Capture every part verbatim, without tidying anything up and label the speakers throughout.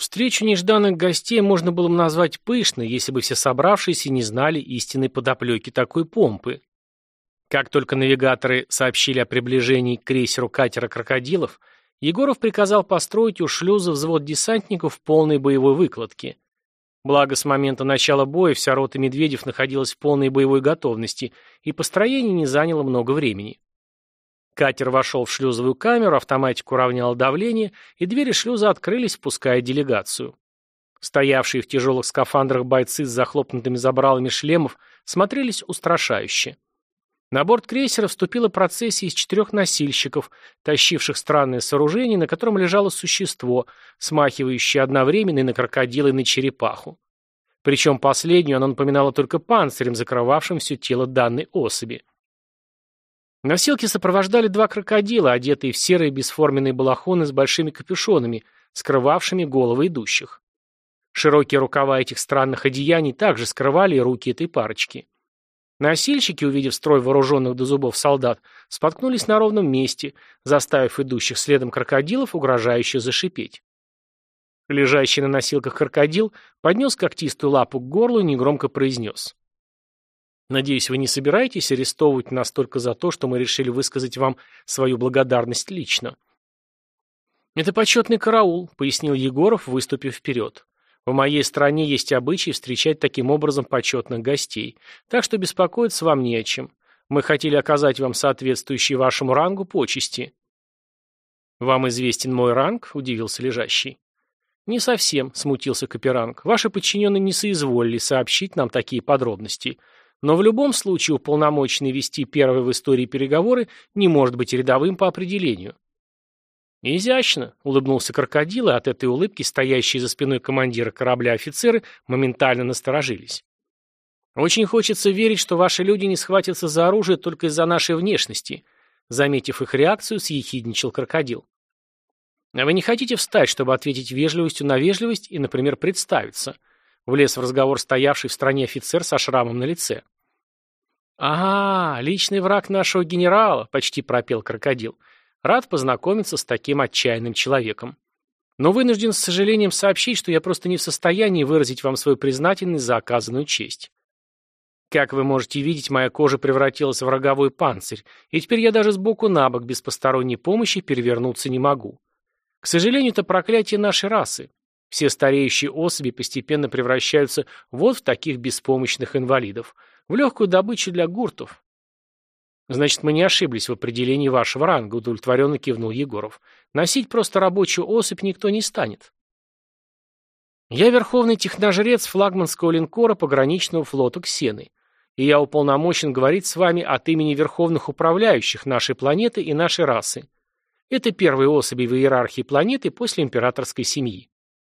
Speaker 1: Встречу нежданных гостей можно было бы назвать пышной, если бы все собравшиеся не знали истинной подоплеки такой помпы. Как только навигаторы сообщили о приближении к крейсеру катера «Крокодилов», Егоров приказал построить у шлюза взвод десантников в полной боевой выкладке. Благо, с момента начала боя вся рота «Медведев» находилась в полной боевой готовности, и построение не заняло много времени. Катер вошел в шлюзовую камеру, автоматик уравнял давление, и двери шлюза открылись, впуская делегацию. Стоявшие в тяжелых скафандрах бойцы с захлопнутыми забралами шлемов смотрелись устрашающе. На борт крейсера вступила процессия из четырех носильщиков, тащивших странное сооружение, на котором лежало существо, смахивающее одновременно и на крокодила, и на черепаху. Причем последнюю оно напоминало только панцирем, закрывавшим все тело данной особи. Носилки сопровождали два крокодила, одетые в серые бесформенные балахоны с большими капюшонами, скрывавшими головы идущих. Широкие рукава этих странных одеяний также скрывали и руки этой парочки. Носильщики, увидев строй вооруженных до зубов солдат, споткнулись на ровном месте, заставив идущих следом крокодилов угрожающе зашипеть. Лежащий на носилках крокодил поднес когтистую лапу к горлу и негромко произнес: «Надеюсь, вы не собираетесь арестовывать нас только за то, что мы решили высказать вам свою благодарность лично». «Это почетный караул», — пояснил Егоров, выступив вперед. «В моей стране есть обычай встречать таким образом почетных гостей, так что беспокоиться вам не о чем. Мы хотели оказать вам соответствующие вашему рангу почести». «Вам известен мой ранг?» — удивился лежащий. «Не совсем», — смутился Каперанг. «Ваши подчиненные не соизволили сообщить нам такие подробности. Но в любом случае уполномоченный вести первые в истории переговоры не может быть рядовым по определению». «Изящно», — улыбнулся крокодил, и от этой улыбки стоящие за спиной командира корабля офицеры моментально насторожились. «Очень хочется верить, что ваши люди не схватятся за оружие только из-за нашей внешности», — заметив их реакцию, съехидничал крокодил. «А вы не хотите встать, чтобы ответить вежливостью на вежливость и, например, представиться?» — влез в разговор стоявший в стороне офицер со шрамом на лице. «Ага, личный враг нашего генерала», — почти пропел крокодил. «Рад познакомиться с таким отчаянным человеком. Но вынужден с сожалением сообщить, что я просто не в состоянии выразить вам свою признательность за оказанную честь. Как вы можете видеть, моя кожа превратилась в роговой панцирь, и теперь я даже сбоку на бок без посторонней помощи перевернуться не могу. К сожалению, это проклятие нашей расы. Все стареющие особи постепенно превращаются вот в таких беспомощных инвалидов, в легкую добычу для гуртов». «Значит, мы не ошиблись в определении вашего ранга», — удовлетворенно кивнул Егоров. «Носить просто рабочую особь никто не станет». «Я верховный техножрец флагманского линкора пограничного флота Ксены, и я уполномочен говорить с вами от имени верховных управляющих нашей планеты и нашей расы. Это первые особи в иерархии планеты после императорской семьи.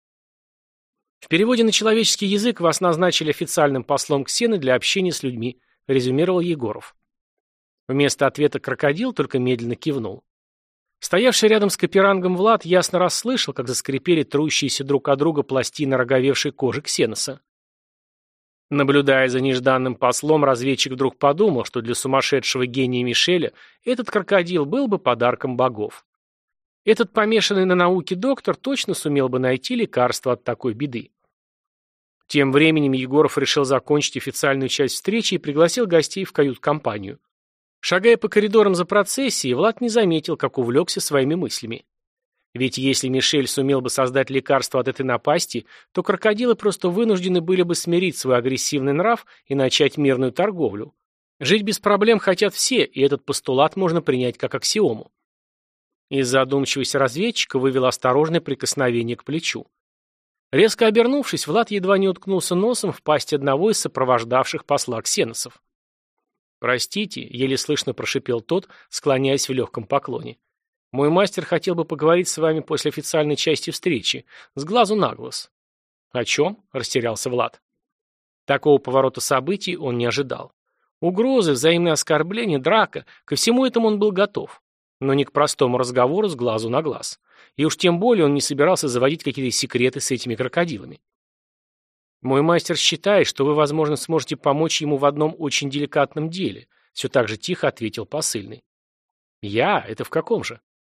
Speaker 1: В переводе на человеческий язык вас назначили официальным послом Ксены для общения с людьми», — резюмировал Егоров. Вместо ответа крокодил только медленно кивнул. Стоявший рядом с Каперангом Влад ясно расслышал, как заскрипели трущиеся друг от друга пластины роговевшей кожи Ксеноса. Наблюдая за нежданным послом, разведчик вдруг подумал, что для сумасшедшего гения Мишеля этот крокодил был бы подарком богов. Этот помешанный на науке доктор точно сумел бы найти лекарство от такой беды. Тем временем Егоров решил закончить официальную часть встречи и пригласил гостей в кают-компанию. Шагая по коридорам за процессией, Влад не заметил, как увлекся своими мыслями. Ведь если Мишель сумел бы создать лекарство от этой напасти, то крокодилы просто вынуждены были бы смирить свой агрессивный нрав и начать мирную торговлю. Жить без проблем хотят все, и этот постулат можно принять как аксиому. Из задумчивости разведчика вывел осторожное прикосновение к плечу. Резко обернувшись, Влад едва не уткнулся носом в пасть одного из сопровождавших посла ксеносов. «Простите», — еле слышно прошипел тот, склоняясь в легком поклоне. «Мой мастер хотел бы поговорить с вами после официальной части встречи, с глазу на глаз». «О чем?» — растерялся Влад. Такого поворота событий он не ожидал. Угрозы, взаимные оскорбления, драка — ко всему этому он был готов. Но не к простому разговору с глазу на глаз. И уж тем более он не собирался заводить какие-то секреты с этими крокодилами. «Мой мастер считает, что вы, возможно, сможете помочь ему в одном очень деликатном деле», все так же тихо ответил посыльный. «Я? Это в каком же?»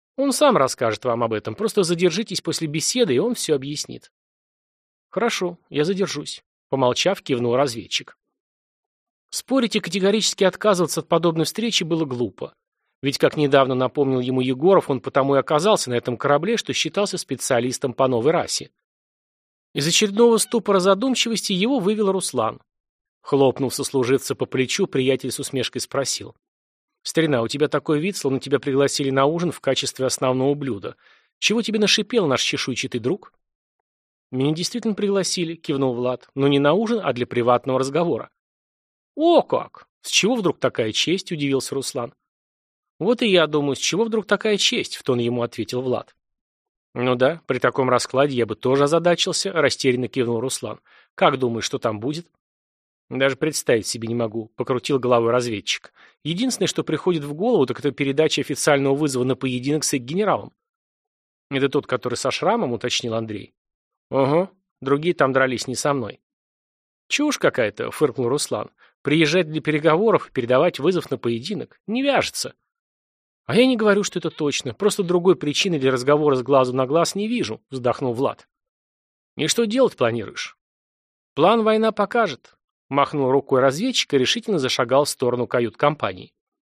Speaker 1: Он сам расскажет вам об этом, просто задержитесь после беседы, и он все объяснит. Хорошо, я задержусь, помолчав, кивнул разведчик. Спорить и категорически отказываться от подобной встречи было глупо. Ведь, как недавно напомнил ему Егоров, он потому и оказался на этом корабле, что считался специалистом по новой расе. Из очередного ступора задумчивости его вывел Руслан. Хлопнув сослуживца по плечу, приятель с усмешкой спросил. «Старина, у тебя такой вид, словно тебя пригласили на ужин в качестве основного блюда. Чего тебе нашипел наш чешуйчатый друг?» «Меня действительно пригласили», — кивнул Влад, — «но не на ужин, а для приватного разговора». «О как! С чего вдруг такая честь?» — удивился Руслан. «Вот и я думаю, с чего вдруг такая честь?» — в тон ему ответил Влад. «Ну да, при таком раскладе я бы тоже озадачился», — растерянно кивнул Руслан. «Как думаешь, что там будет?» «Даже представить себе не могу», — покрутил головой разведчик. «Единственное, что приходит в голову, так это передача официального вызова на поединок с их генералом». «Это тот, который со шрамом?» — уточнил Андрей. «Угу, другие там дрались не со мной». «Чушь какая-то», — фыркнул Руслан. «Приезжать для переговоров и передавать вызов на поединок. Не вяжется». «А я не говорю, что это точно. Просто другой причины для разговора с глазу на глаз не вижу», — вздохнул Влад. «И что делать планируешь?» «План война покажет», — махнул рукой разведчик и решительно зашагал в сторону кают-компании.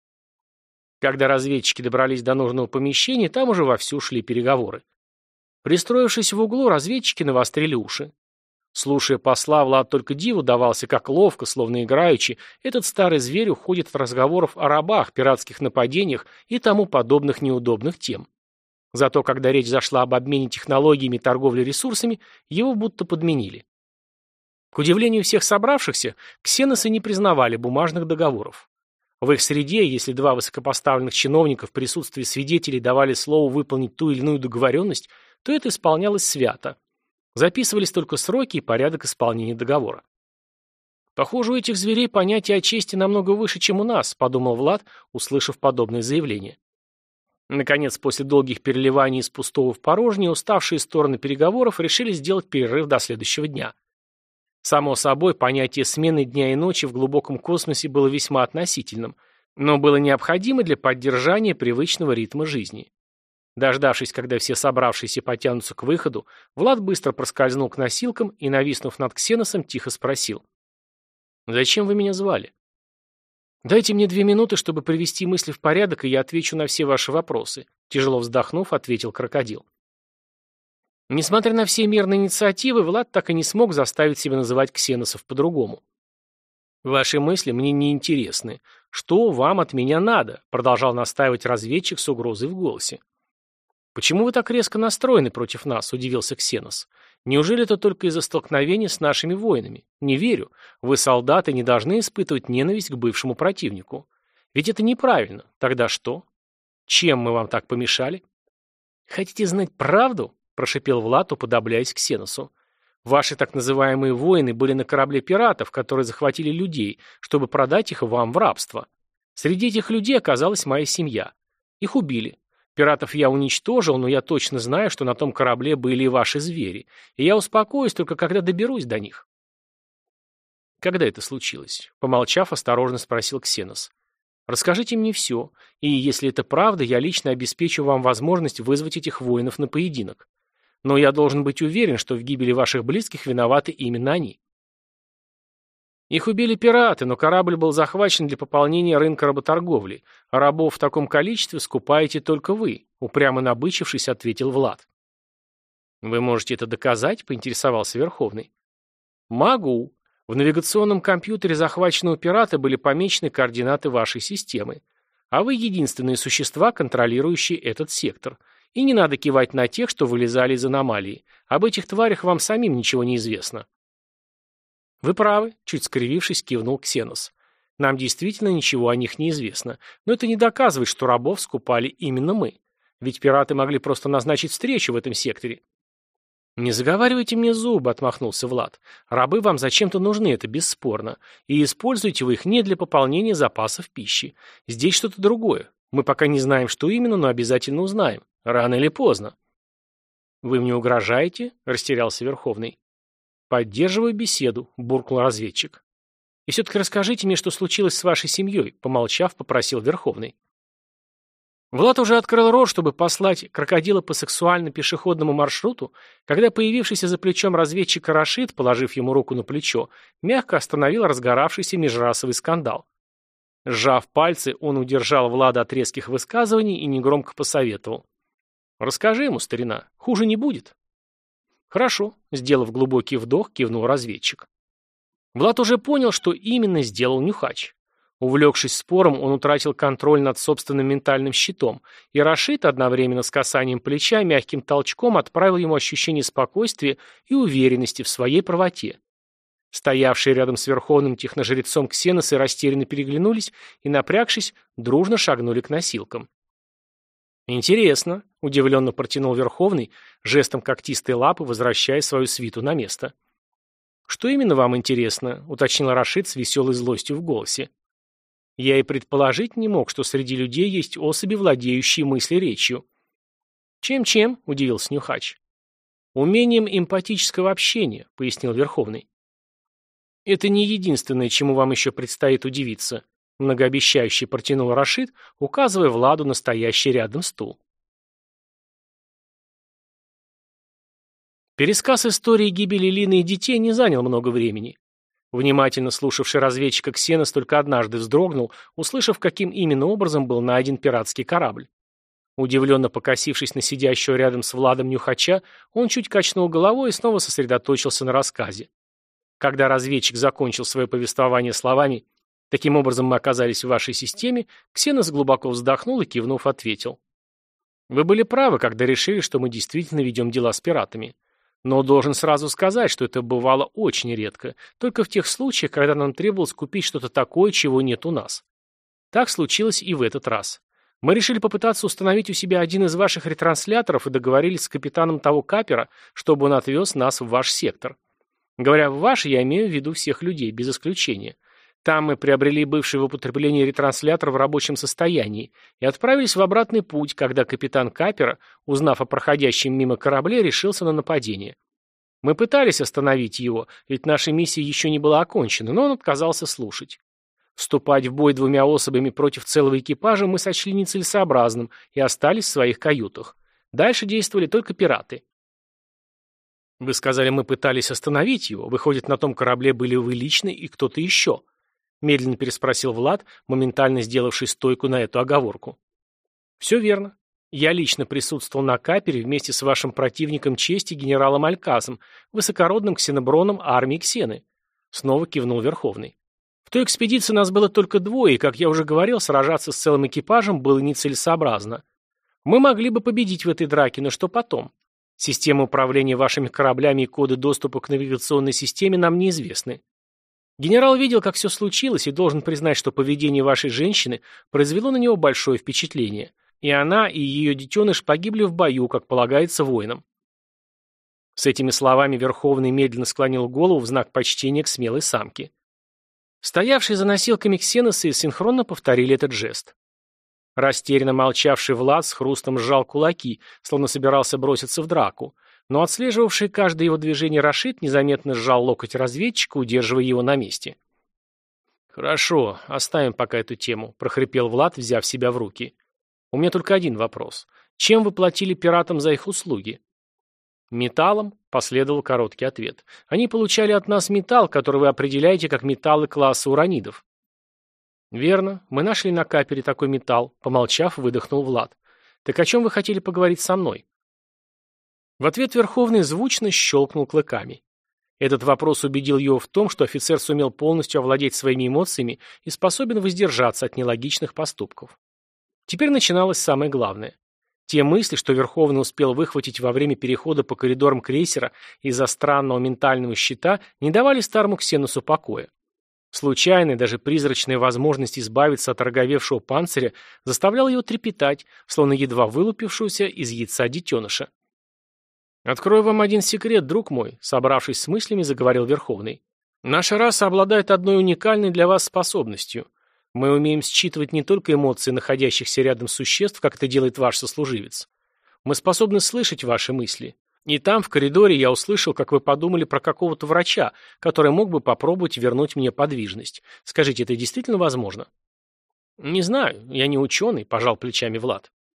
Speaker 1: Когда разведчики добрались до нужного помещения, там уже вовсю шли переговоры. Пристроившись в углу, разведчики навострили уши. Слушая посла, Влад только диву давался, как ловко, словно играючи, этот старый зверь уходит от разговоров о рабах, пиратских нападениях и тому подобных неудобных тем. Зато, когда речь зашла об обмене технологиями и торговле ресурсами, его будто подменили. К удивлению всех собравшихся, ксеносы не признавали бумажных договоров. В их среде, если два высокопоставленных чиновника в присутствии свидетелей давали слово выполнить ту или иную договоренность, то это исполнялось свято. Записывались только сроки и порядок исполнения договора. «Похоже, у этих зверей понятие о чести намного выше, чем у нас», — подумал Влад, услышав подобное заявление. Наконец, после долгих переливаний из пустого в порожнее, уставшие стороны переговоров решили сделать перерыв до следующего дня. Само собой, понятие смены дня и ночи в глубоком космосе было весьма относительным, но было необходимо для поддержания привычного ритма жизни. Дождавшись, когда все собравшиеся потянутся к выходу, Влад быстро проскользнул к носилкам и, нависнув над Ксеносом, тихо спросил. «Зачем вы меня звали?» «Дайте мне две минуты, чтобы привести мысли в порядок, и я отвечу на все ваши вопросы», — тяжело вздохнув, ответил крокодил. Несмотря на все мирные инициативы, Влад так и не смог заставить себя называть ксеносов по-другому. «Ваши мысли мне не интересны. Что вам от меня надо?» — продолжал настаивать разведчик с угрозой в голосе. «Почему вы так резко настроены против нас?» – удивился Ксенос. «Неужели это только из-за столкновения с нашими воинами? Не верю. Вы, солдаты, не должны испытывать ненависть к бывшему противнику. Ведь это неправильно. Тогда что? Чем мы вам так помешали?» «Хотите знать правду?» – прошипел Влад, уподобляясь Ксеносу. «Ваши так называемые воины были на корабле пиратов, которые захватили людей, чтобы продать их вам в рабство. Среди этих людей оказалась моя семья. Их убили. Пиратов я уничтожил, но я точно знаю, что на том корабле были и ваши звери, и я успокоюсь только когда доберусь до них». «Когда это случилось?» — помолчав, осторожно спросил Ксенос. «Расскажите мне все, и, если это правда, я лично обеспечу вам возможность вызвать этих воинов на поединок. Но я должен быть уверен, что в гибели ваших близких виноваты именно они». «Их убили пираты, но корабль был захвачен для пополнения рынка работорговли, а рабов в таком количестве скупаете только вы», — упрямо набычившись, ответил Влад. «Вы можете это доказать?» — поинтересовался Верховный. «Могу. В навигационном компьютере захваченного пирата были помечены координаты вашей системы. А вы единственные существа, контролирующие этот сектор. И не надо кивать на тех, что вылезали из аномалии. Об этих тварях вам самим ничего не известно». «Вы правы», — чуть скривившись, кивнул Ксенос. «Нам действительно ничего о них не известно. Но это не доказывает, что рабов скупали именно мы. Ведь пираты могли просто назначить встречу в этом секторе». «Не заговаривайте мне зубы», — отмахнулся Влад. «Рабы вам зачем-то нужны, это бесспорно. И используйте вы их не для пополнения запасов пищи. Здесь что-то другое. Мы пока не знаем, что именно, но обязательно узнаем. Рано или поздно». «Вы мне угрожаете?» — растерялся Верховный. «Поддерживаю беседу», — буркнул разведчик. «И все-таки расскажите мне, что случилось с вашей семьей», — помолчав, попросил Верховный. Влад уже открыл рот, чтобы послать крокодила по сексуально-пешеходному маршруту, когда появившийся за плечом разведчик Рашид, положив ему руку на плечо, мягко остановил разгоравшийся межрасовый скандал. Сжав пальцы, он удержал Влада от резких высказываний и негромко посоветовал. «Расскажи ему, старина, хуже не будет». «Хорошо», — сделав глубокий вдох, кивнул разведчик. Влад уже понял, что именно сделал Нюхач. Увлекшись спором, он утратил контроль над собственным ментальным щитом, и Рашид одновременно с касанием плеча мягким толчком отправил ему ощущение спокойствия и уверенности в своей правоте. Стоявшие рядом с верховным техножрецом ксеносы растерянно переглянулись и, напрягшись, дружно шагнули к носилкам. «Интересно», — удивленно протянул верховный, жестом когтистой лапы возвращая свою свиту на место. «Что именно вам интересно?» — уточнил Рашид с веселой злостью в голосе. Я и предположить не мог, что среди людей есть особи, владеющие мыслеречью. «Чем-чем?» — удивился Нюхач. «Умением эмпатического общения», — пояснил Верховный. «Это не единственное, чему вам еще предстоит удивиться», — многообещающе протянул Рашид, указывая Владу на стоящий рядом стул. Пересказ истории гибели Лины и детей не занял много времени. Внимательно слушавший разведчика Ксенос только однажды вздрогнул, услышав, каким именно образом был найден пиратский корабль. Удивленно покосившись на сидящего рядом с Владом Нюхача, он чуть качнул головой и снова сосредоточился на рассказе. Когда разведчик закончил свое повествование словами «Таким образом мы оказались в вашей системе», Ксенос глубоко вздохнул и, кивнув, ответил. «Вы были правы, когда решили, что мы действительно ведем дела с пиратами. Но должен сразу сказать, что это бывало очень редко, только в тех случаях, когда нам требовалось купить что-то такое, чего нет у нас. Так случилось и в этот раз. Мы решили попытаться установить у себя один из ваших ретрансляторов и договорились с капитаном того капера, чтобы он отвез нас в ваш сектор. Говоря «в ваш», я имею в виду всех людей, без исключения. Там мы приобрели бывший в употреблении ретранслятор в рабочем состоянии и отправились в обратный путь, когда капитан капера, узнав о проходящем мимо корабле, решился на нападение. Мы пытались остановить его, ведь наша миссия еще не была окончена, но он отказался слушать. Вступать в бой двумя особями против целого экипажа мы сочли нецелесообразным и остались в своих каютах. Дальше действовали только пираты. Вы сказали, мы пытались остановить его. Выходит, на том корабле были вы лично и кто-то еще. Медленно переспросил Влад, моментально сделавший стойку на эту оговорку. Все верно. Я лично присутствовал на капере вместе с вашим противником чести генералом Алькасом, высокородным ксеноброном армии Ксены. Снова кивнул Верховный. В той экспедиции нас было только двое, и, как я уже говорил, сражаться с целым экипажем было нецелесообразно. Мы могли бы победить в этой драке, но что потом? Система управления вашими кораблями и коды доступа к навигационной системе нам неизвестны. Генерал видел, как все случилось, и должен признать, что поведение вашей женщины произвело на него большое впечатление. И она, и ее детеныш погибли в бою, как полагается воинам. С этими словами Верховный медленно склонил голову в знак почтения к смелой самке. Стоявшие за носилками ксеносы синхронно повторили этот жест. Растерянно молчавший Влад с хрустом сжал кулаки, словно собирался броситься в драку, но отслеживавший каждое его движение Рашид незаметно сжал локоть разведчика, удерживая его на месте. «Хорошо, оставим пока эту тему», — прохрипел Влад, взяв себя в руки. «У меня только один вопрос. Чем вы платили пиратам за их услуги?» «Металлом», — последовал короткий ответ. «Они получали от нас металл, который вы определяете как металлы класса уранидов». «Верно. Мы нашли на капере такой металл», — помолчав, выдохнул Влад. «Так о чем вы хотели поговорить со мной?» В ответ Верховный звучно щелкнул клыками. Этот вопрос убедил его в том, что офицер сумел полностью овладеть своими эмоциями и способен воздержаться от нелогичных поступков. Теперь начиналось самое главное. Те мысли, что Верховный успел выхватить во время перехода по коридорам крейсера из-за странного ментального щита, не давали старому Ксеносу покоя. Случайная, даже призрачная возможность избавиться от роговевшего панциря заставляла его трепетать, словно едва вылупившегося из яйца детеныша. «Открою вам один секрет, друг мой», — собравшись с мыслями, заговорил Верховный. «Наша раса обладает одной уникальной для вас способностью. Мы умеем считывать не только эмоции находящихся рядом существ, как это делает ваш сослуживец. Мы способны слышать ваши мысли. И там, в коридоре, я услышал, как вы подумали про какого-то врача, который мог бы попробовать вернуть мне подвижность. Скажите, это действительно возможно?» «Не знаю, я не ученый», — пожал плечами Влад.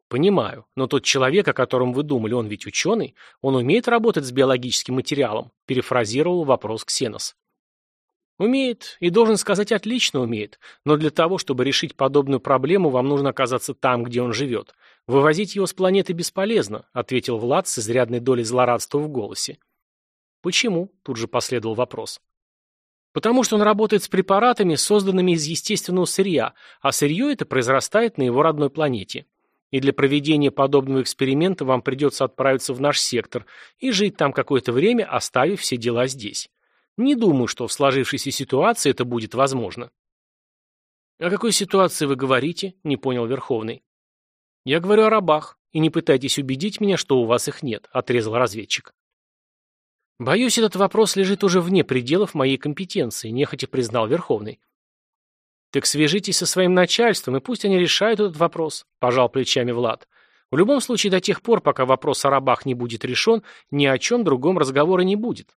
Speaker 1: Понимаю, но тот человек, о котором вы думали, он ведь ученый, он умеет работать с биологическим материалом, перефразировал вопрос Ксенос. Умеет, и должен сказать, отлично умеет, но для того, чтобы решить подобную проблему, вам нужно оказаться там, где он живет. Вывозить его с планеты бесполезно, ответил Влад с изрядной долей злорадства в голосе. Почему? Тут же последовал вопрос. Потому что он работает с препаратами, созданными из естественного сырья, а сырье это произрастает на его родной планете. И для проведения подобного эксперимента вам придется отправиться в наш сектор и жить там какое-то время, оставив все дела здесь. Не думаю, что в сложившейся ситуации это будет возможно. «О какой ситуации вы говорите?» – не понял Верховный. «Я говорю о рабах, и не пытайтесь убедить меня, что у вас их нет», – отрезал разведчик. «Боюсь, этот вопрос лежит уже вне пределов моей компетенции», – нехотя признал Верховный. «Так свяжитесь со своим начальством, и пусть они решают этот вопрос», – пожал плечами Влад. «В любом случае, до тех пор, пока вопрос о рабах не будет решен, ни о чем другом разговора не будет».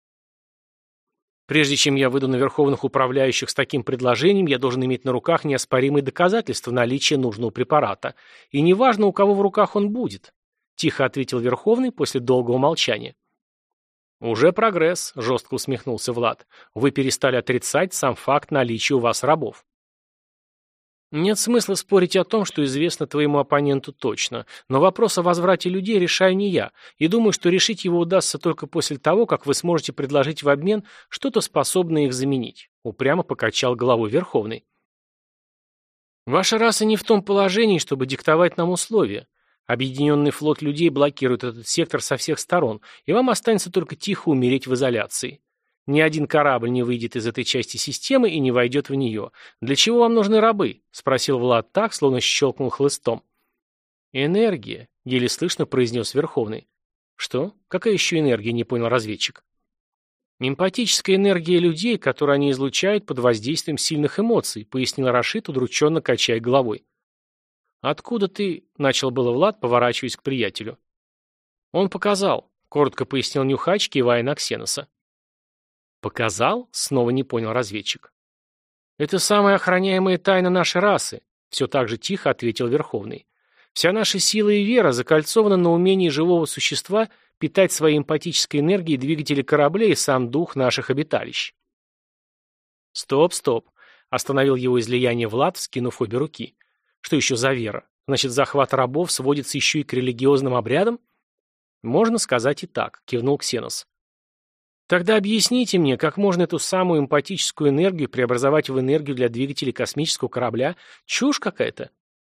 Speaker 1: Прежде чем я выйду на верховных управляющих с таким предложением, я должен иметь на руках неоспоримые доказательства наличия нужного препарата. И неважно, у кого в руках он будет, — тихо ответил Верховный после долгого молчания. «Уже прогресс», — жестко усмехнулся Влад. «Вы перестали отрицать сам факт наличия у вас рабов». «Нет смысла спорить о том, что известно твоему оппоненту точно, но вопрос о возврате людей решаю не я, и думаю, что решить его удастся только после того, как вы сможете предложить в обмен что-то, способное их заменить», — упрямо покачал головой Верховный. «Ваша раса не в том положении, чтобы диктовать нам условия. Объединенный флот людей блокирует этот сектор со всех сторон, и вам останется только тихо умереть в изоляции. Ни один корабль не выйдет из этой части системы и не войдет в нее. Для чего вам нужны рабы?» — спросил Влад так, словно щелкнул хлыстом. «Энергия», — еле слышно произнес Верховный. «Что? Какая еще энергия?» — не понял разведчик. «Эмпатическая энергия людей, которую они излучают под воздействием сильных эмоций», — пояснил Рашид, удрученно качая головой. «Откуда ты?» — начал было Влад, поворачиваясь к приятелю. «Он показал», — коротко пояснил Нюхач, кивая на Ксеноса. «Показал?» — снова не понял разведчик. «Это самая охраняемая тайна нашей расы», — все так же тихо ответил Верховный. «Вся наша сила и вера закольцована на умении живого существа питать своей эмпатической энергией двигатели кораблей и сам дух наших обиталищ». «Стоп, стоп», — остановил его излияние Влад, вскинув обе руки. «Что еще за вера? Значит, захват рабов сводится еще и к религиозным обрядам?» «Можно сказать и так», — кивнул Ксенос. «Тогда объясните мне, как можно эту самую эмпатическую энергию преобразовать в энергию для двигателей космического корабля? Чушь какая-то».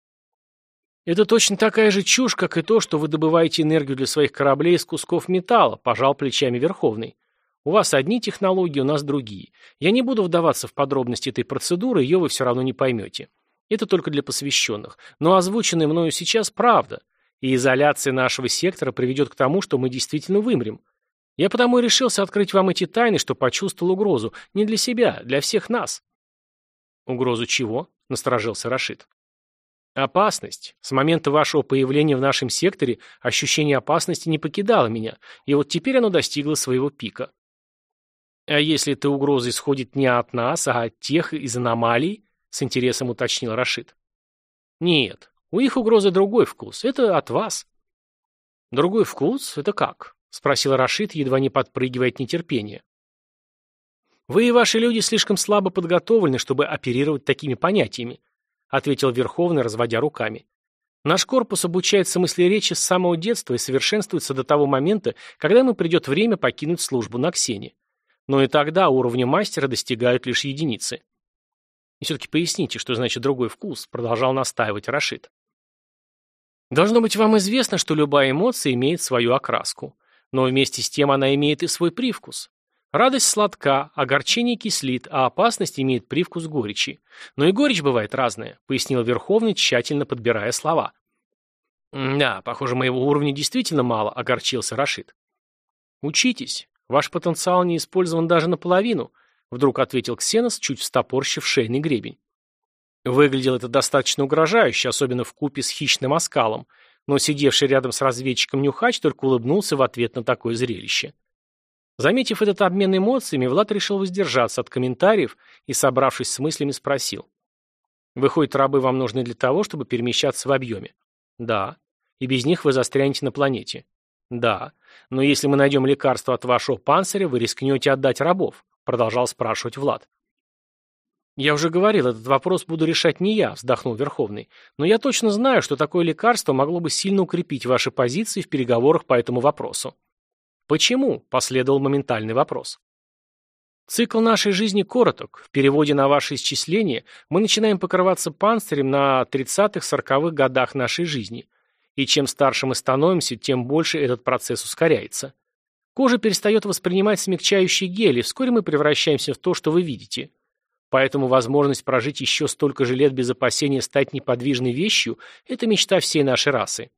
Speaker 1: «Это точно такая же чушь, как и то, что вы добываете энергию для своих кораблей из кусков металла», – пожал плечами Верховный. «У вас одни технологии, у нас другие. Я не буду вдаваться в подробности этой процедуры, ее вы все равно не поймете. Это только для посвященных. Но озвученное мною сейчас правда. И изоляция нашего сектора приведет к тому, что мы действительно вымрем. Я потому и решился открыть вам эти тайны, что почувствовал угрозу. Не для себя, для всех нас». «Угрозу чего?» – насторожился Рашид. «Опасность. С момента вашего появления в нашем секторе ощущение опасности не покидало меня, и вот теперь оно достигло своего пика». «А если эта угроза исходит не от нас, а от тех из аномалий?» – с интересом уточнил Рашид. «Нет, у их угрозы другой вкус. Это от вас». «Другой вкус? Это как?» — спросил Рашид, едва не подпрыгивая от нетерпения. «Вы и ваши люди слишком слабо подготовлены, чтобы оперировать такими понятиями», — ответил Верховный, разводя руками. «Наш корпус обучается мыслеречи с самого детства и совершенствуется до того момента, когда ему придет время покинуть службу на Ксене. Но и тогда уровня мастера достигают лишь единицы». «И все-таки поясните, что значит другой вкус», — продолжал настаивать Рашид. «Должно быть, вам известно, что любая эмоция имеет свою окраску. Но вместе с тем она имеет и свой привкус. Радость сладка, огорчение кислит, а опасность имеет привкус горечи. Но и горечь бывает разная», — пояснил Верховный, тщательно подбирая слова. «Да, похоже, моего уровня действительно мало», — огорчился Рашид. «Учитесь. Ваш потенциал не использован даже наполовину», — вдруг ответил Ксенос, чуть встопорщив шейный гребень. Выглядело это достаточно угрожающе, особенно вкупе с хищным оскалом, но сидевший рядом с разведчиком Нюхач только улыбнулся в ответ на такое зрелище. Заметив этот обмен эмоциями, Влад решил воздержаться от комментариев и, собравшись с мыслями, спросил. «Выходит, рабы вам нужны для того, чтобы перемещаться в объеме?» «Да». и без них вы застрянете на планете. Да, но если мы найдем лекарство от вашего панциря, вы рискнете отдать рабов, продолжал спрашивать Влад. Я уже говорил, этот вопрос буду решать не я, вздохнул Верховный, но я точно знаю, что такое лекарство могло бы сильно укрепить ваши позиции в переговорах по этому вопросу. Почему? Последовал моментальный вопрос. Цикл нашей жизни короток. В переводе на ваше исчисление мы начинаем покрываться панцирем на тридцатых-сороковых годах нашей жизни. И чем старше мы становимся, тем больше этот процесс ускоряется. Кожа перестает воспринимать смягчающий гель, и вскоре мы превращаемся в то, что вы видите. Поэтому возможность прожить еще столько же лет без опасения стать неподвижной вещью – это мечта всей нашей расы.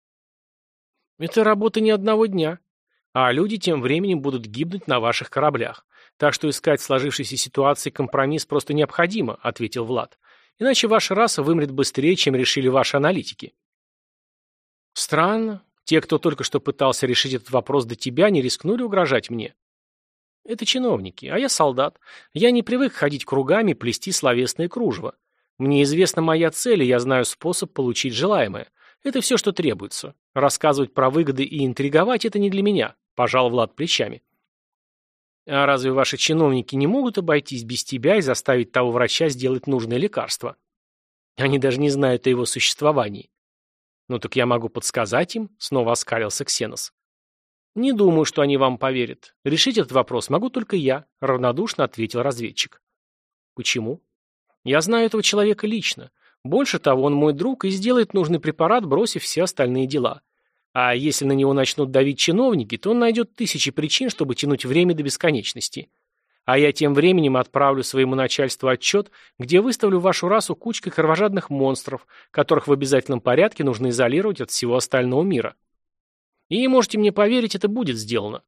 Speaker 1: Это работа не одного дня. А люди тем временем будут гибнуть на ваших кораблях. Так что искать в сложившейся ситуации компромисс просто необходимо, ответил Влад. Иначе ваша раса вымрет быстрее, чем решили ваши аналитики. Странно. Те, кто только что пытался решить этот вопрос до тебя, не рискнули угрожать мне. Это чиновники, а я солдат. Я не привык ходить кругами и плести словесные кружева. Мне известна моя цель, и я знаю способ получить желаемое. Это все, что требуется. Рассказывать про выгоды и интриговать – это не для меня, пожал Влад плечами. А разве ваши чиновники не могут обойтись без тебя и заставить того врача сделать нужное лекарство? Они даже не знают о его существовании. Ну так я могу подсказать им, снова оскалился Ксенос. Не думаю, что они вам поверят. Решить этот вопрос могу только я, равнодушно ответил разведчик. Почему? Я знаю этого человека лично. Больше того, он мой друг и сделает нужный препарат, бросив все остальные дела. А если на него начнут давить чиновники, то он найдет тысячи причин, чтобы тянуть время до бесконечности. А я тем временем отправлю своему начальству отчет, где выставлю вашу расу кучкой кровожадных монстров, которых в обязательном порядке нужно изолировать от всего остального мира. И, можете мне поверить, это будет сделано.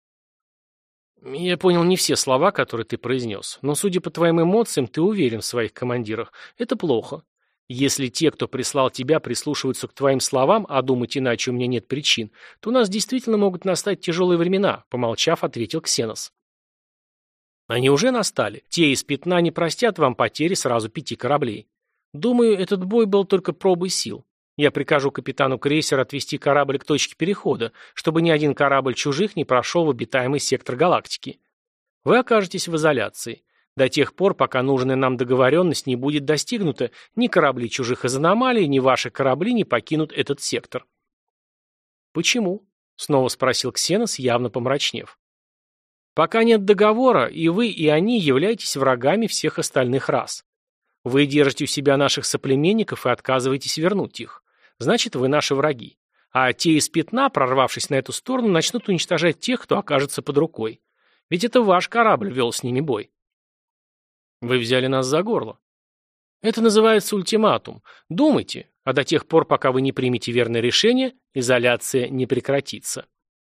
Speaker 1: Я понял не все слова, которые ты произнес, но, судя по твоим эмоциям, ты уверен в своих командирах. Это плохо. Если те, кто прислал тебя, прислушиваются к твоим словам, а думать иначе у меня нет причин, то у нас действительно могут настать тяжелые времена, помолчав, ответил Ксенос. Они уже настали. Те из пятна не простят вам потери сразу пяти кораблей. Думаю, этот бой был только пробой сил. Я прикажу капитану крейсера отвести корабль к точке перехода, чтобы ни один корабль чужих не прошел в обитаемый сектор галактики. Вы окажетесь в изоляции. До тех пор, пока нужная нам договоренность не будет достигнута, ни корабли чужих из аномалий, ни ваши корабли не покинут этот сектор. «Почему?» — снова спросил Ксенос, явно помрачнев. «Пока нет договора, и вы, и они являетесь врагами всех остальных рас. Вы держите у себя наших соплеменников и отказываетесь вернуть их. Значит, вы наши враги. А те из пятна, прорвавшись на эту сторону, начнут уничтожать тех, кто окажется под рукой. Ведь это ваш корабль вел с ними бой». Вы взяли нас за горло. Это называется ультиматум. Думайте, а до тех пор, пока вы не примете верное решение, изоляция не прекратится.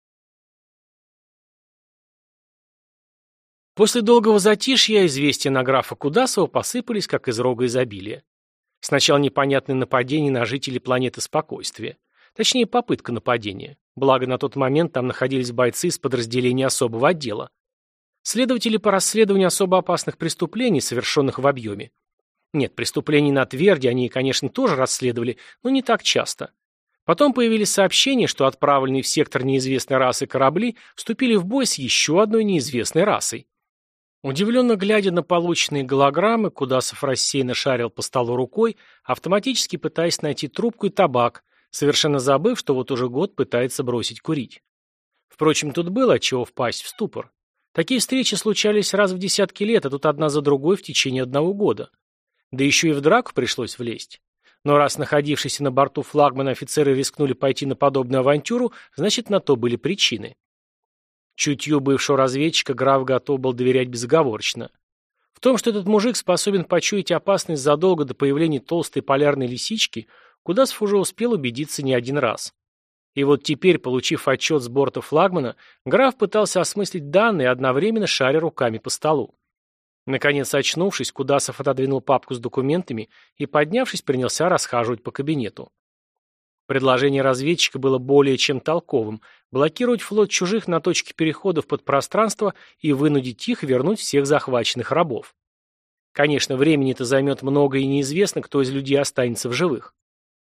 Speaker 1: После долгого затишья известия на графа Кудасова посыпались, как из рога изобилия. Сначала непонятное нападение на жителей планеты Спокойствия. Точнее, попытка нападения. Благо, на тот момент там находились бойцы из подразделения особого отдела. Следователи по расследованию особо опасных преступлений, совершенных в объеме. Нет, преступлений на тверди они, конечно, тоже расследовали, но не так часто. Потом появились сообщения, что отправленные в сектор неизвестной расы корабли вступили в бой с еще одной неизвестной расой. Удивленно глядя на полученные голограммы, Кудасов рассеянно шарил по столу рукой, автоматически пытаясь найти трубку и табак, совершенно забыв, что вот уже год пытается бросить курить. Впрочем, тут было отчего впасть в ступор. Такие встречи случались раз в десятки лет, а тут одна за другой в течение одного года. Да еще и в драку пришлось влезть. Но раз находившиеся на борту флагмана офицеры рискнули пойти на подобную авантюру, значит, на то были причины. Чутью бывшего разведчика граф готов был доверять безоговорочно. В том, что этот мужик способен почуять опасность задолго до появления толстой полярной лисички, Кудасов уже успел убедиться не один раз. И вот теперь, получив отчет с борта флагмана, граф пытался осмыслить данные, одновременно шаря руками по столу. Наконец, очнувшись, Кудасов отодвинул папку с документами и, поднявшись, принялся расхаживать по кабинету. Предложение разведчика было более чем толковым – блокировать флот чужих на точке перехода в подпространство и вынудить их вернуть всех захваченных рабов. Конечно, времени это займет много и неизвестно, кто из людей останется в живых.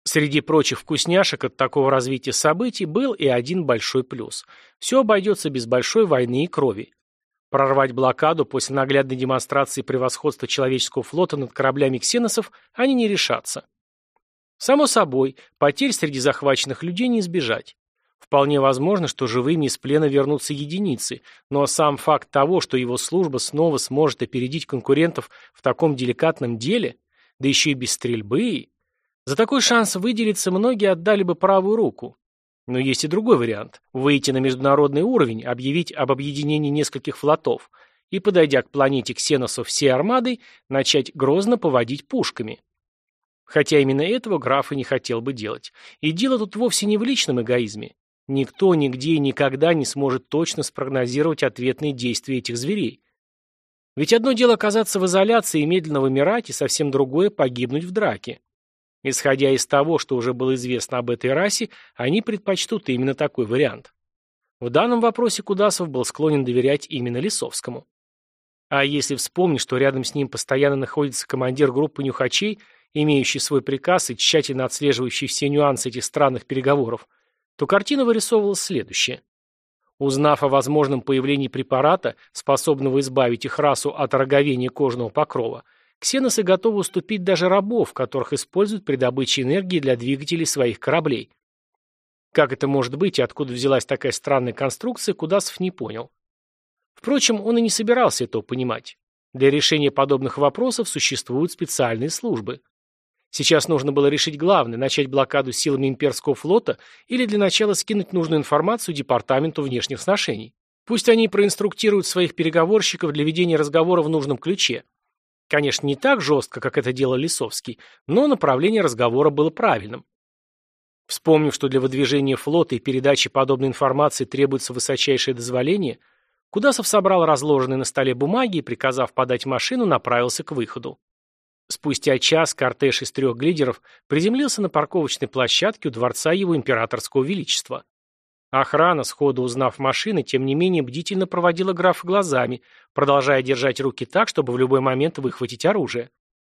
Speaker 1: Среди прочих вкусняшек от такого развития событий был и один большой плюс. Все обойдется без большой войны и крови. Прорвать блокаду после наглядной демонстрации превосходства человеческого флота над кораблями ксеносов они не решатся. Само собой, потерь среди захваченных людей не избежать. Вполне возможно, что живыми из плена вернутся единицы, но сам факт того, что его служба снова сможет опередить конкурентов в таком деликатном деле, да еще и без стрельбы, за такой шанс выделиться многие отдали бы правую руку. Но есть и другой вариант – выйти на международный уровень, объявить об объединении нескольких флотов и, подойдя к планете ксеносов всей армадой, начать грозно поводить пушками. Хотя именно этого граф и не хотел бы делать. И дело тут вовсе не в личном эгоизме. Никто, нигде и никогда не сможет точно спрогнозировать ответные действия этих зверей. Ведь одно дело оказаться в изоляции и медленно вымирать, и совсем другое – погибнуть в драке. Исходя из того, что уже было известно об этой расе, они предпочтут именно такой вариант. В данном вопросе Кудасов был склонен доверять именно Лисовскому. А если вспомнить, что рядом с ним постоянно находится командир группы нюхачей, имеющий свой приказ и тщательно отслеживающий все нюансы этих странных переговоров, то картина вырисовывалась следующая. Узнав о возможном появлении препарата, способного избавить их расу от роговения кожного покрова, ксеносы готовы уступить даже рабов, которых используют при добыче энергии для двигателей своих кораблей. Как это может быть и откуда взялась такая странная конструкция, Кудасов не понял. Впрочем, он и не собирался этого понимать. Для решения подобных вопросов существуют специальные службы. Сейчас нужно было решить главное – начать блокаду силами имперского флота или для начала скинуть нужную информацию Департаменту внешних сношений. Пусть они проинструктируют своих переговорщиков для ведения разговора в нужном ключе. Конечно, не так жестко, как это делал Лисовский, но направление разговора было правильным. Вспомнив, что для выдвижения флота и передачи подобной информации требуется высочайшее дозволение, Кудасов собрал разложенные на столе бумаги и, приказав подать машину, направился к выходу. Спустя час кортеж из трех глидеров приземлился на парковочной площадке у дворца его императорского величества. Охрана, сходу узнав машины, тем не менее бдительно проводила графа глазами, продолжая держать руки так, чтобы в любой момент выхватить оружие.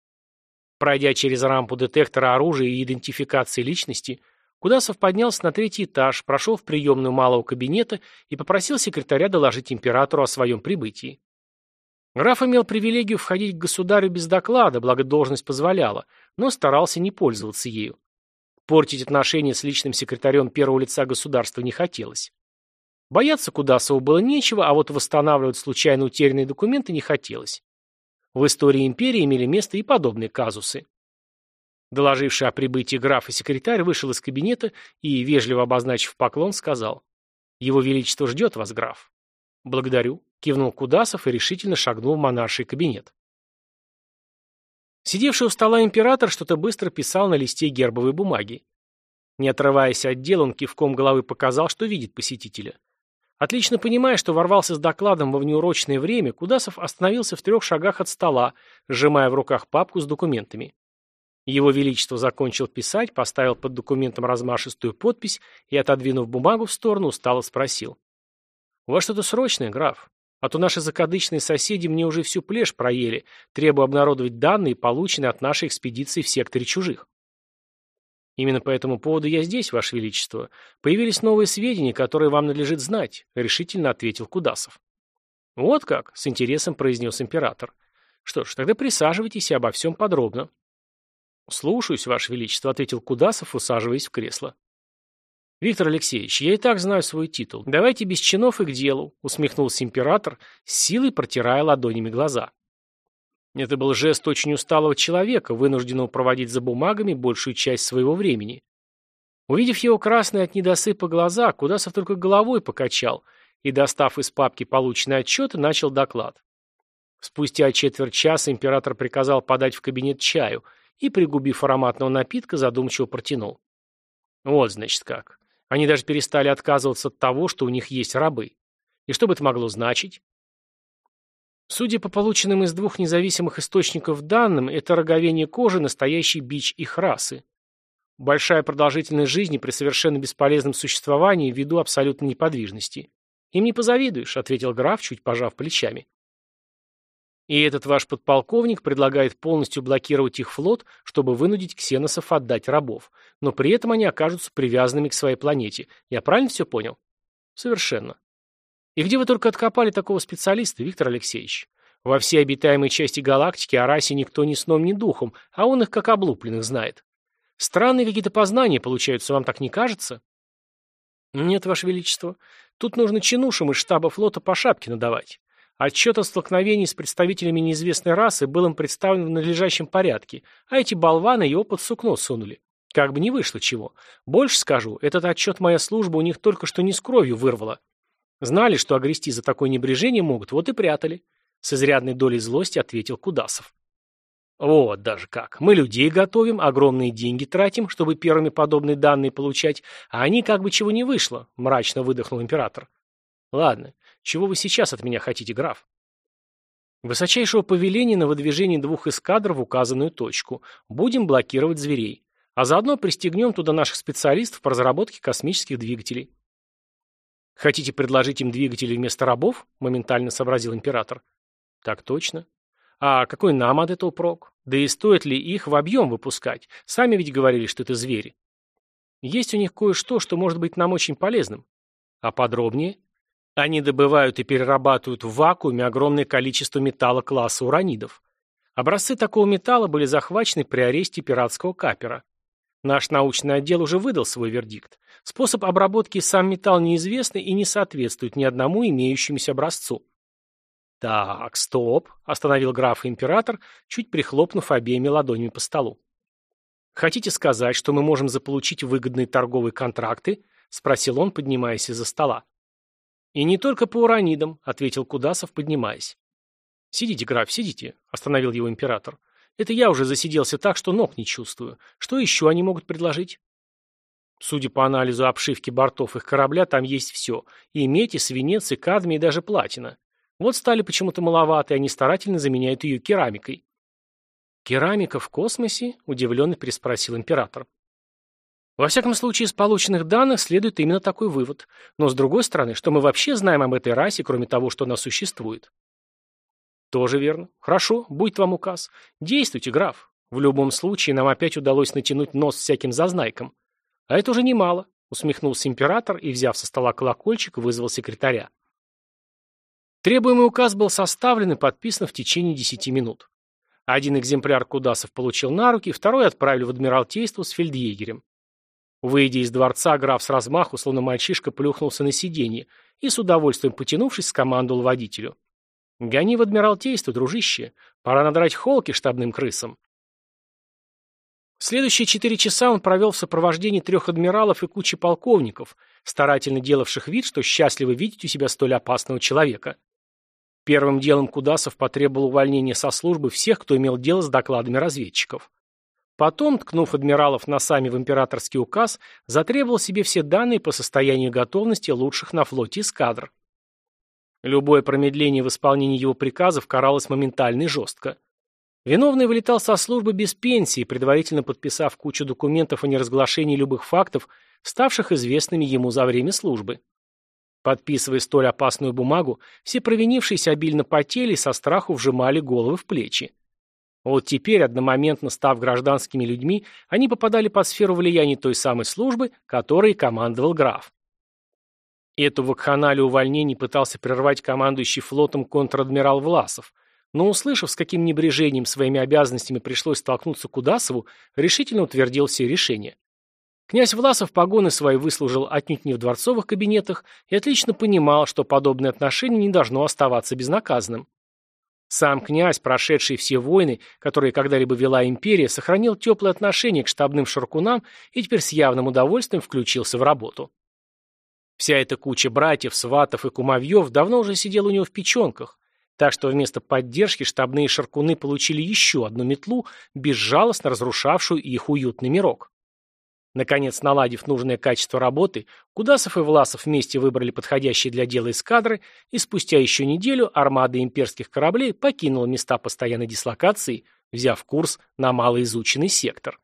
Speaker 1: Пройдя через рампу детектора оружия и идентификации личности, Кудасов поднялся на третий этаж, прошел в приемную малого кабинета и попросил секретаря доложить императору о своем прибытии. Граф имел привилегию входить к государю без доклада, благо должность позволяла, но старался не пользоваться ею. Портить отношения с личным секретарем первого лица государства не хотелось. Бояться Кудасову было нечего, а вот восстанавливать случайно утерянные документы не хотелось. В истории империи имели место и подобные казусы. Доложивший о прибытии граф и секретарь вышел из кабинета и, вежливо обозначив поклон, сказал: «Его Величество ждет вас, граф». «Благодарю», — кивнул Кудасов и решительно шагнул в монарший кабинет. Сидевший у стола император что-то быстро писал на листе гербовой бумаги. Не отрываясь от дела, он кивком головы показал, что видит посетителя. Отлично понимая, что ворвался с докладом во внеурочное время, Кудасов остановился в трех шагах от стола, сжимая в руках папку с документами. Его Величество закончил писать, поставил под документом размашистую подпись и, отодвинув бумагу в сторону, устало спросил: «У вас что-то срочное, граф? А то наши закадычные соседи мне уже всю плешь проели, требуя обнародовать данные, полученные от нашей экспедиции в секторе чужих». «Именно по этому поводу я здесь, Ваше Величество. Появились новые сведения, которые вам надлежит знать», — решительно ответил Кудасов. «Вот как?» — с интересом произнес император. «Что ж, тогда присаживайтесь и обо всем подробно». «Слушаюсь, Ваше Величество», — ответил Кудасов, усаживаясь в кресло. «Виктор Алексеевич, я и так знаю свой титул. Давайте без чинов и к делу», — усмехнулся император, с силой протирая ладонями глаза. Это был жест очень усталого человека, вынужденного проводить за бумагами большую часть своего времени. Увидев его красные от недосыпа глаза, Кудасов только головой покачал и, достав из папки полученный отчет, начал доклад. Спустя четверть часа император приказал подать в кабинет чаю и, пригубив ароматного напитка, задумчиво протянул. «Вот, значит, как. Они даже перестали отказываться от того, что у них есть рабы. И что бы это могло значить?» Судя по полученным из двух независимых источников данным, это роговение кожи – настоящий бич их расы. Большая продолжительность жизни при совершенно бесполезном существовании ввиду абсолютной неподвижности. «Им не позавидуешь», – ответил граф, чуть пожав плечами. И этот ваш подполковник предлагает полностью блокировать их флот, чтобы вынудить ксеносов отдать рабов. Но при этом они окажутся привязанными к своей планете. Я правильно все понял? Совершенно. И где вы только откопали такого специалиста, Виктор Алексеевич? Во всей обитаемой части галактики о расе никто ни сном, ни духом, а он их как облупленных знает. Странные какие-то познания получаются, вам так не кажется? Нет, Ваше Величество. Тут нужно чинушам из штаба флота по шапке надавать. Отчет о столкновении с представителями неизвестной расы был им представлен в надлежащем порядке, а эти болваны его под сукно сунули. Как бы не вышло чего. Больше скажу, этот отчет моя служба у них только что не с кровью вырвала. Знали, что огрести за такое небрежение могут, вот и прятали. С изрядной долей злости ответил Кудасов. Вот даже как. Мы людей готовим, огромные деньги тратим, чтобы первыми подобные данные получать, а они как бы чего не вышло, мрачно выдохнул император. Ладно, чего вы сейчас от меня хотите, граф? Высочайшего повеления на выдвижение двух эскадр в указанную точку. Будем блокировать зверей. А заодно пристегнем туда наших специалистов по разработке космических двигателей. Хотите предложить им двигатели вместо рабов? Моментально сообразил император. Так точно. А какой нам от этого прок? Да и стоит ли их в объем выпускать? Сами ведь говорили, что это звери. Есть у них кое-что, что может быть нам очень полезным. А подробнее? Они добывают и перерабатывают в вакууме огромное количество металла класса уранидов. Образцы такого металла были захвачены при аресте пиратского капера. Наш научный отдел уже выдал свой вердикт. Способ обработки сам металл неизвестный и не соответствует ни одному имеющемуся образцу. «Так, стоп», — остановил граф император, чуть прихлопнув обеими ладонями по столу. «Хотите сказать, что мы можем заполучить выгодные торговые контракты?» — спросил он, поднимаясь из-за стола. «И не только по уранидам», — ответил Кудасов, поднимаясь. «Сидите, граф, сидите», — остановил его император. «Это я уже засиделся так, что ног не чувствую. Что еще они могут предложить?» Судя по анализу обшивки бортов их корабля, там есть все. И медь, и свинец, и кадмий, и даже платина. Вот стали почему-то маловато, и они старательно заменяют ее керамикой. «Керамика в космосе?» – удивленно переспросил император. Во всяком случае, из полученных данных следует именно такой вывод. Но с другой стороны, что мы вообще знаем об этой расе, кроме того, что она существует? Тоже верно. Хорошо, будет вам указ. Действуйте, граф. В любом случае, нам опять удалось натянуть нос всяким зазнайкам. А это уже немало, усмехнулся император и, взяв со стола колокольчик, вызвал секретаря. Требуемый указ был составлен и подписан в течение десяти минут. Один экземпляр Кудасов получил на руки, второй отправили в Адмиралтейство с фельдъегерем. Выйдя из дворца, граф с размаху, словно мальчишка, плюхнулся на сиденье и, с удовольствием потянувшись, скомандовал водителю. «Гони в Адмиралтейство, дружище. Пора надрать холки штабным крысам». Следующие четыре часа он провел в сопровождении трех адмиралов и кучи полковников, старательно делавших вид, что счастливы видеть у себя столь опасного человека. Первым делом Кудасов потребовал увольнения со службы всех, кто имел дело с докладами разведчиков. Потом, ткнув адмиралов носами в императорский указ, затребовал себе все данные по состоянию готовности лучших на флоте эскадр. Любое промедление в исполнении его приказов каралось моментально и жестко. Виновный вылетал со службы без пенсии, предварительно подписав кучу документов о неразглашении любых фактов, ставших известными ему за время службы. Подписывая столь опасную бумагу, все провинившиеся обильно потели и со страху вжимали головы в плечи. Вот теперь, одномоментно став гражданскими людьми, они попадали под сферу влияния той самой службы, которой командовал граф. Эту вакханалию увольнений пытался прервать командующий флотом контр-адмирал Власов, но, услышав, с каким небрежением своими обязанностями пришлось столкнуться Кудасову, решительно утвердил все решения. Князь Власов погоны свои выслужил отнюдь не в дворцовых кабинетах и отлично понимал, что подобное отношение не должно оставаться безнаказанным. Сам князь, прошедший все войны, которые когда-либо вела империя, сохранил теплое отношение к штабным шаркунам и теперь с явным удовольствием включился в работу. Вся эта куча братьев, сватов и кумовьев давно уже сидела у него в печенках, так что вместо поддержки штабные шаркуны получили еще одну метлу, безжалостно разрушавшую их уютный мирок. Наконец, наладив нужное качество работы, Кудасов и Власов вместе выбрали подходящие для дела эскадры, и спустя еще неделю армада имперских кораблей покинула места постоянной дислокации, взяв курс на малоизученный сектор.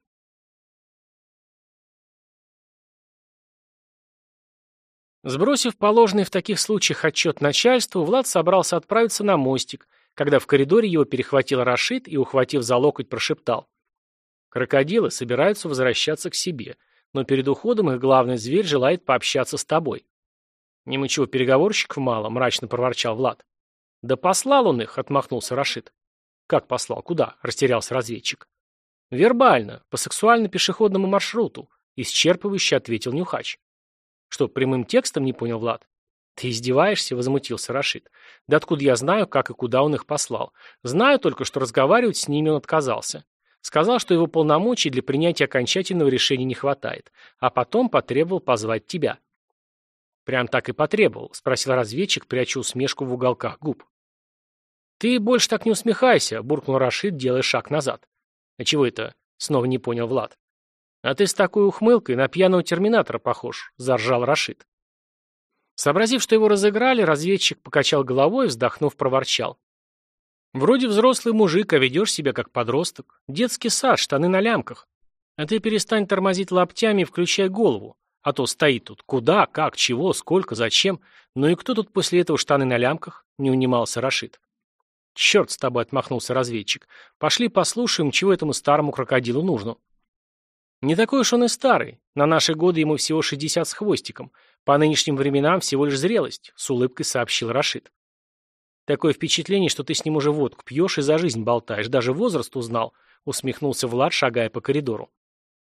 Speaker 1: Сбросив положенный в таких случаях отчет начальству, Влад собрался отправиться на мостик, когда в коридоре его перехватил Рашид и, ухватив за локоть, прошептал: «Крокодилы собираются возвращаться к себе, но перед уходом их главный зверь желает пообщаться с тобой». «Ему чего, переговорщиков мало?» – мрачно проворчал Влад. «Да послал он их», – отмахнулся Рашид. «Как послал? Куда?» – растерялся разведчик. «Вербально, по сексуально-пешеходному маршруту», – исчерпывающе ответил Нюхач. «Что, прямым текстом?» – не понял Влад. «Ты издеваешься?» – возмутился Рашид. «Да откуда я знаю, как и куда он их послал? Знаю только, что разговаривать с ними он отказался. Сказал, что его полномочий для принятия окончательного решения не хватает, а потом потребовал позвать тебя». «Прям так и потребовал?» – спросил разведчик, пряча усмешку в уголках губ. «Ты больше так не усмехайся», – буркнул Рашид, делая шаг назад. «А чего это?» – снова не понял Влад. «А ты с такой ухмылкой на пьяного терминатора похож», – заржал Рашид. Сообразив, что его разыграли, разведчик покачал головой и, вздохнув, проворчал: «Вроде взрослый мужик, а ведешь себя как подросток. Детский сад, штаны на лямках. А ты перестань тормозить локтями и включай голову. А то стоит тут. Куда, как, чего, сколько, зачем. Ну и кто тут после этого штаны на лямках?» – не унимался Рашид. «Черт с тобой», – отмахнулся разведчик. «Пошли послушаем, чего этому старому крокодилу нужно». «Не такой уж он и старый. На наши годы ему всего шестьдесят с хвостиком. По нынешним временам всего лишь зрелость», — с улыбкой сообщил Рашид. «Такое впечатление, что ты с ним уже водку пьешь и за жизнь болтаешь. Даже возраст узнал», — усмехнулся Влад, шагая по коридору.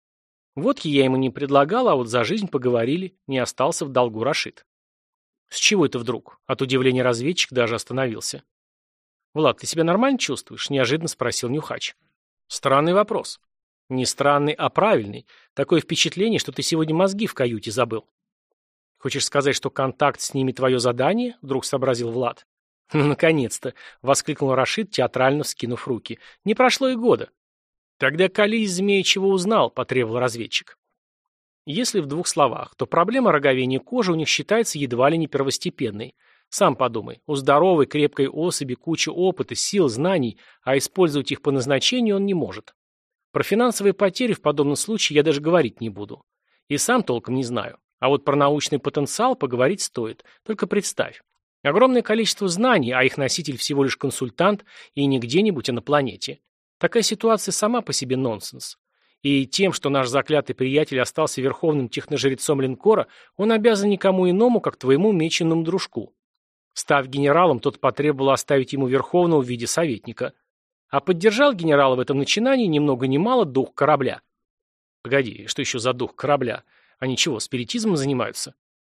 Speaker 1: «Водки я ему не предлагал, а вот за жизнь поговорили. Не остался в долгу Рашид». «С чего это вдруг?» — от удивления разведчик даже остановился. «Влад, ты себя нормально чувствуешь?» — неожиданно спросил Нюхач. «Странный вопрос». «Не странный, а правильный. Такое впечатление, что ты сегодня мозги в каюте забыл». «Хочешь сказать, что контакт с ними твое задание?» — вдруг сообразил Влад. «Ну, наконец-то!» — воскликнул Рашид, театрально вскинув руки. «Не прошло и года». «Тогда колись, змея, чего узнал?» — потребовал разведчик. Если в двух словах, то проблема роговения кожи у них считается едва ли не первостепенной. Сам подумай, у здоровой, крепкой особи куча опыта, сил, знаний, а использовать их по назначению он не может. Про финансовые потери в подобном случае я даже говорить не буду. И сам толком не знаю. А вот про научный потенциал поговорить стоит. Только представь. Огромное количество знаний, а их носитель всего лишь консультант и не где-нибудь, а на планете. Такая ситуация сама по себе нонсенс. И тем, что наш заклятый приятель остался верховным техножрецом линкора, он обязан никому иному, как твоему меченому дружку. Став генералом, тот потребовал оставить ему верховного в виде советника. А поддержал генерала в этом начинании ни много ни мало дух корабля. Погоди, что еще за дух корабля? Они чего, спиритизмом занимаются?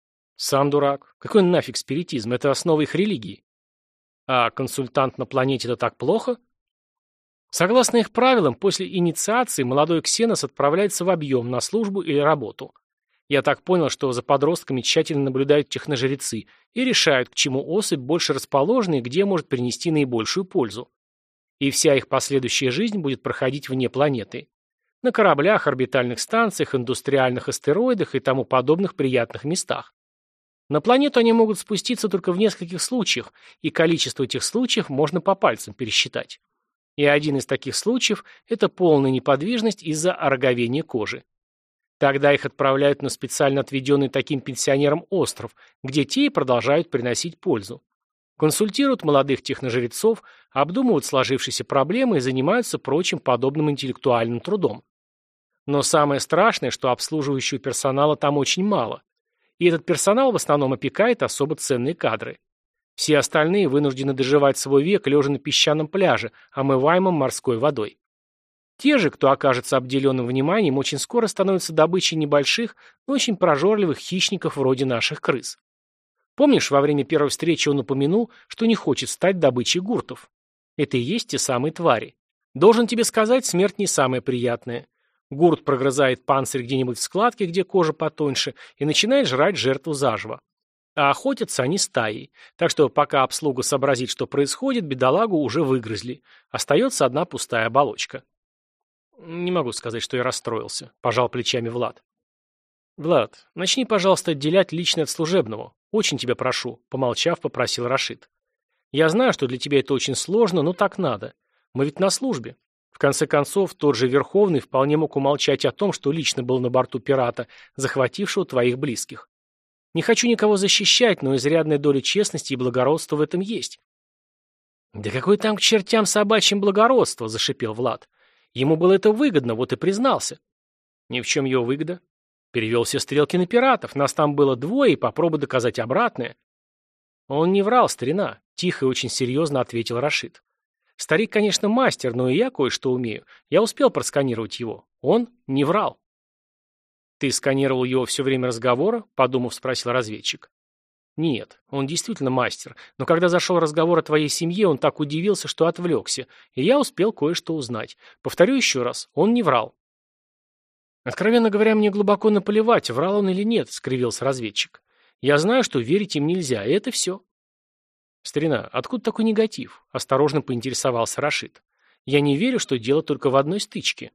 Speaker 1: Сам дурак. Какой нафиг спиритизм? Это основа их религии. А консультант на планете — это так плохо? Согласно их правилам, после инициации молодой ксенос отправляется в объем на службу или работу. Я так понял, что за подростками тщательно наблюдают техножрецы и решают, к чему особь больше расположена и где может принести наибольшую пользу. И вся их последующая жизнь будет проходить вне планеты. На кораблях, орбитальных станциях, индустриальных астероидах и тому подобных приятных местах. На планету они могут спуститься только в нескольких случаях, и количество этих случаев можно по пальцам пересчитать. И один из таких случаев – это полная неподвижность из-за ороговения кожи. Тогда их отправляют на специально отведенный таким пенсионерам остров, где те и продолжают приносить пользу. Консультируют молодых техножрецов, обдумывают сложившиеся проблемы и занимаются прочим подобным интеллектуальным трудом. Но самое страшное, что обслуживающего персонала там очень мало. И этот персонал в основном опекает особо ценные кадры. Все остальные вынуждены доживать свой век лежа на песчаном пляже, омываемом морской водой. Те же, кто окажется обделенным вниманием, очень скоро становятся добычей небольших, но очень прожорливых хищников вроде наших крыс. Помнишь, во время первой встречи он упомянул, что не хочет стать добычей гуртов? Это и есть те самые твари. Должен тебе сказать, смерть не самая приятная. Гурт прогрызает панцирь где-нибудь в складке, где кожа потоньше, и начинает жрать жертву заживо. А охотятся они стаей. Так что пока обслуга сообразит, что происходит, бедолагу уже выгрызли. Остается одна пустая оболочка. Не могу сказать, что я расстроился, пожал плечами Влад. Влад, начни, пожалуйста, отделять личное от служебного. Очень тебя прошу, помолчав, попросил Рашид. Я знаю, что для тебя это очень сложно, но так надо. Мы ведь на службе. В конце концов, тот же Верховный вполне мог умолчать о том, что лично был на борту пирата, захватившего твоих близких. Не хочу никого защищать, но изрядная доля честности и благородства в этом есть. Да какое там к чертям собачьим благородство, зашипел Влад. Ему было это выгодно, вот и признался. Ни в чем его выгода. Перевел все стрелки на пиратов, нас там было двое, и попробуй доказать обратное. Он не врал, старина, тихо и очень серьезно ответил Рашид. Старик, конечно, мастер, но и я кое-что умею. Я успел просканировать его. Он не врал. Ты сканировал его все время разговора? Подумав, спросил разведчик. Нет, он действительно мастер, но когда зашел разговор о твоей семье, он так удивился, что отвлекся, и я успел кое-что узнать. Повторю еще раз, он не врал. Откровенно говоря, мне глубоко наплевать, врал он или нет, скривился разведчик. Я знаю, что верить им нельзя, и это все. Старина, откуда такой негатив? Осторожно поинтересовался Рашид. Я не верю, что дело только в одной стычке.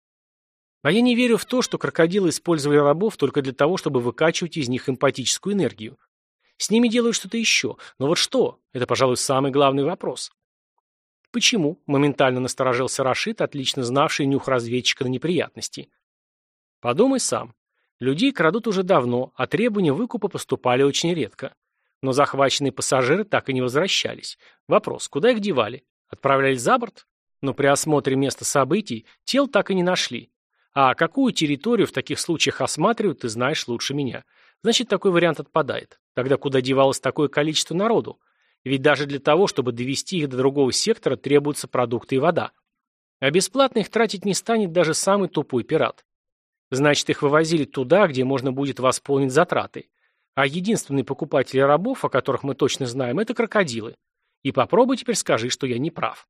Speaker 1: А я не верю в то, что крокодилы использовали рабов только для того, чтобы выкачивать из них эмпатическую энергию. С ними делают что-то еще. Но вот что? Это, пожалуй, самый главный вопрос. Почему? Моментально насторожился Рашид, отлично знавший нюх разведчика на неприятности. Подумай сам. Людей крадут уже давно, а требования выкупа поступали очень редко. Но захваченные пассажиры так и не возвращались. Вопрос, куда их девали? Отправлялись за борт? Но при осмотре места событий тел так и не нашли. А какую территорию в таких случаях осматривают, ты знаешь лучше меня. Значит, такой вариант отпадает. Тогда куда девалось такое количество народу? Ведь даже для того, чтобы довести их до другого сектора, требуются продукты и вода. А бесплатно их тратить не станет даже самый тупой пират. Значит, их вывозили туда, где можно будет восполнить затраты. А единственные покупатели рабов, о которых мы точно знаем, это крокодилы. И попробуй теперь скажи, что я не прав.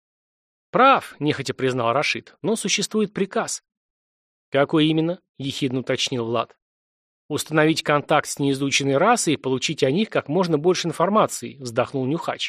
Speaker 1: Прав, нехотя признал Рашид, но существует приказ. Какой именно? Ехидно уточнил Влад. Установить контакт с неизученной расой и получить о них как можно больше информации, вздохнул Нюхач.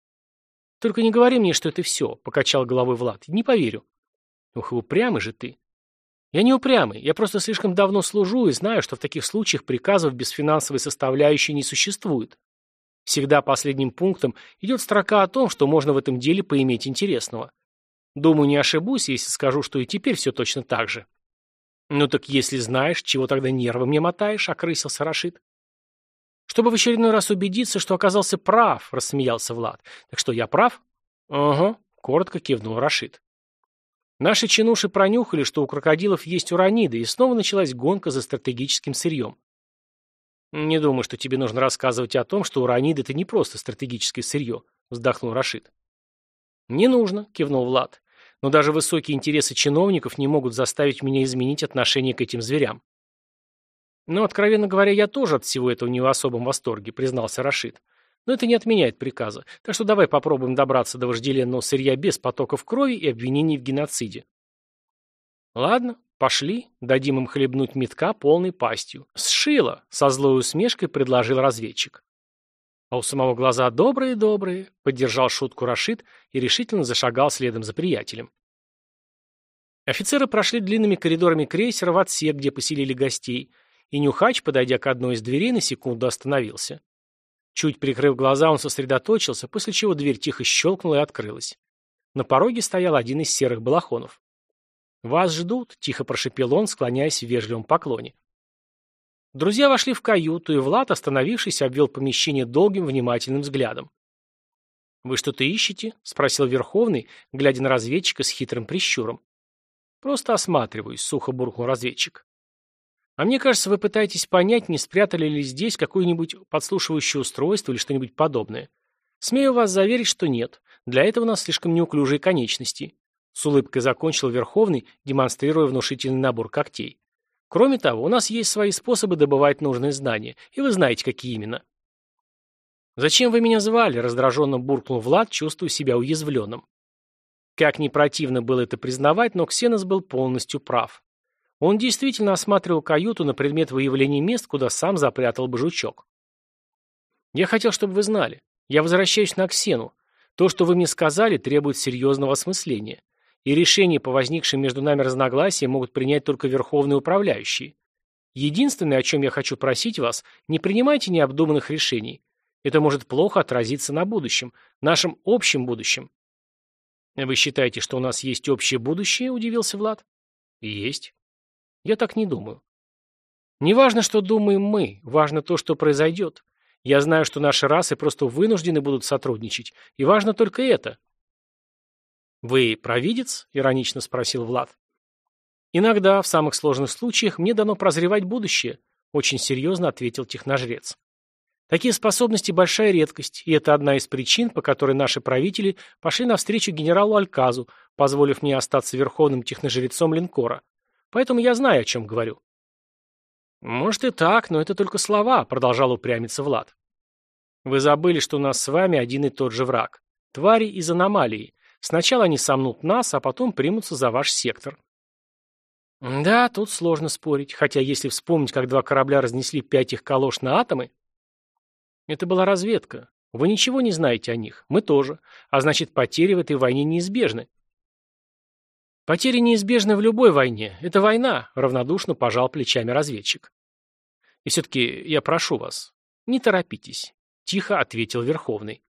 Speaker 1: Только не говори мне, что это все, покачал головой Влад. Не поверю. Ух, упрямый же ты. Я не упрямый, я просто слишком давно служу и знаю, что в таких случаях приказов без финансовой составляющей не существует. Всегда последним пунктом идет строка о том, что можно в этом деле поиметь интересного. Думаю, не ошибусь, если скажу, что и теперь все точно так же. Ну так если знаешь, чего тогда нервы мне мотаешь, окрысился Рашид. Чтобы в очередной раз убедиться, что оказался прав, рассмеялся Влад. Так что, я прав? Ага, коротко кивнул Рашид. Наши чинуши пронюхали, что у крокодилов есть ураниды, и снова началась гонка за стратегическим сырьем. Не думаю, что тебе нужно рассказывать о том, что ураниды — это не просто стратегическое сырье, вздохнул Рашид. Не нужно, кивнул Влад. Но даже высокие интересы чиновников не могут заставить меня изменить отношение к этим зверям. Ну, откровенно говоря, я тоже от всего этого не в особом восторге, признался Рашид. Но это не отменяет приказа. Так что давай попробуем добраться до вожделенного сырья без потоков крови и обвинений в геноциде. Ладно, пошли, дадим им хлебнуть метка полной пастью. Сшила, со злой усмешкой предложил разведчик. А у самого глаза добрые-добрые, поддержал шутку Рашид и решительно зашагал следом за приятелем. Офицеры прошли длинными коридорами крейсера в отсек, где поселили гостей, и Нюхач, подойдя к одной из дверей, на секунду остановился. Чуть прикрыв глаза, он сосредоточился, после чего дверь тихо щелкнула и открылась. На пороге стоял один из серых балахонов. «Вас ждут», — тихо прошипел он, склоняясь в вежливом поклоне. Друзья вошли в каюту, и Влад, остановившись, обвел помещение долгим, внимательным взглядом. «Вы что-то ищете?» — спросил Верховный, глядя на разведчика с хитрым прищуром. «Просто осматриваюсь», — сухо буркнул разведчик. «А мне кажется, вы пытаетесь понять, не спрятали ли здесь какое-нибудь подслушивающее устройство или что-нибудь подобное. Смею вас заверить, что нет. Для этого у нас слишком неуклюжие конечности». С улыбкой закончил Верховный, демонстрируя внушительный набор когтей. «Кроме того, у нас есть свои способы добывать нужные знания, и вы знаете, какие именно». «Зачем вы меня звали?» — раздраженно буркнул Влад, чувствуя себя уязвленным. Как ни противно было это признавать, но Ксенос был полностью прав. Он действительно осматривал каюту на предмет выявления мест, куда сам запрятал бы жучок. «Я хотел, чтобы вы знали. Я возвращаюсь на Ксену. То, что вы мне сказали, требует серьезного осмысления. И решения по возникшим между нами разногласиям могут принять только верховные управляющие. Единственное, о чем я хочу просить вас, не принимайте необдуманных решений. Это может плохо отразиться на будущем, нашем общем будущем». «Вы считаете, что у нас есть общее будущее?» – удивился Влад. «Есть. Я так не думаю. Не важно, что думаем мы, важно то, что произойдет. Я знаю, что наши расы просто вынуждены будут сотрудничать, и важно только это». «Вы провидец?» — иронично спросил Влад. «Иногда, в самых сложных случаях, мне дано прозревать будущее», — очень серьезно ответил техножрец. «Такие способности — большая редкость, и это одна из причин, по которой наши правители пошли навстречу генералу Альказу, позволив мне остаться верховным техножрецом линкора. Поэтому я знаю, о чем говорю». «Может и так, но это только слова», — продолжал упрямиться Влад. «Вы забыли, что у нас с вами один и тот же враг. Твари из аномалии. Сначала они сомнут нас, а потом примутся за ваш сектор». Да, тут сложно спорить, хотя если вспомнить, как два корабля разнесли пять их калош на атомы... Это была разведка. Вы ничего не знаете о них, мы тоже, а значит, потери в этой войне неизбежны. Потери неизбежны в любой войне. Это война, равнодушно пожал плечами разведчик. И все-таки я прошу вас, не торопитесь, тихо ответил Верховный.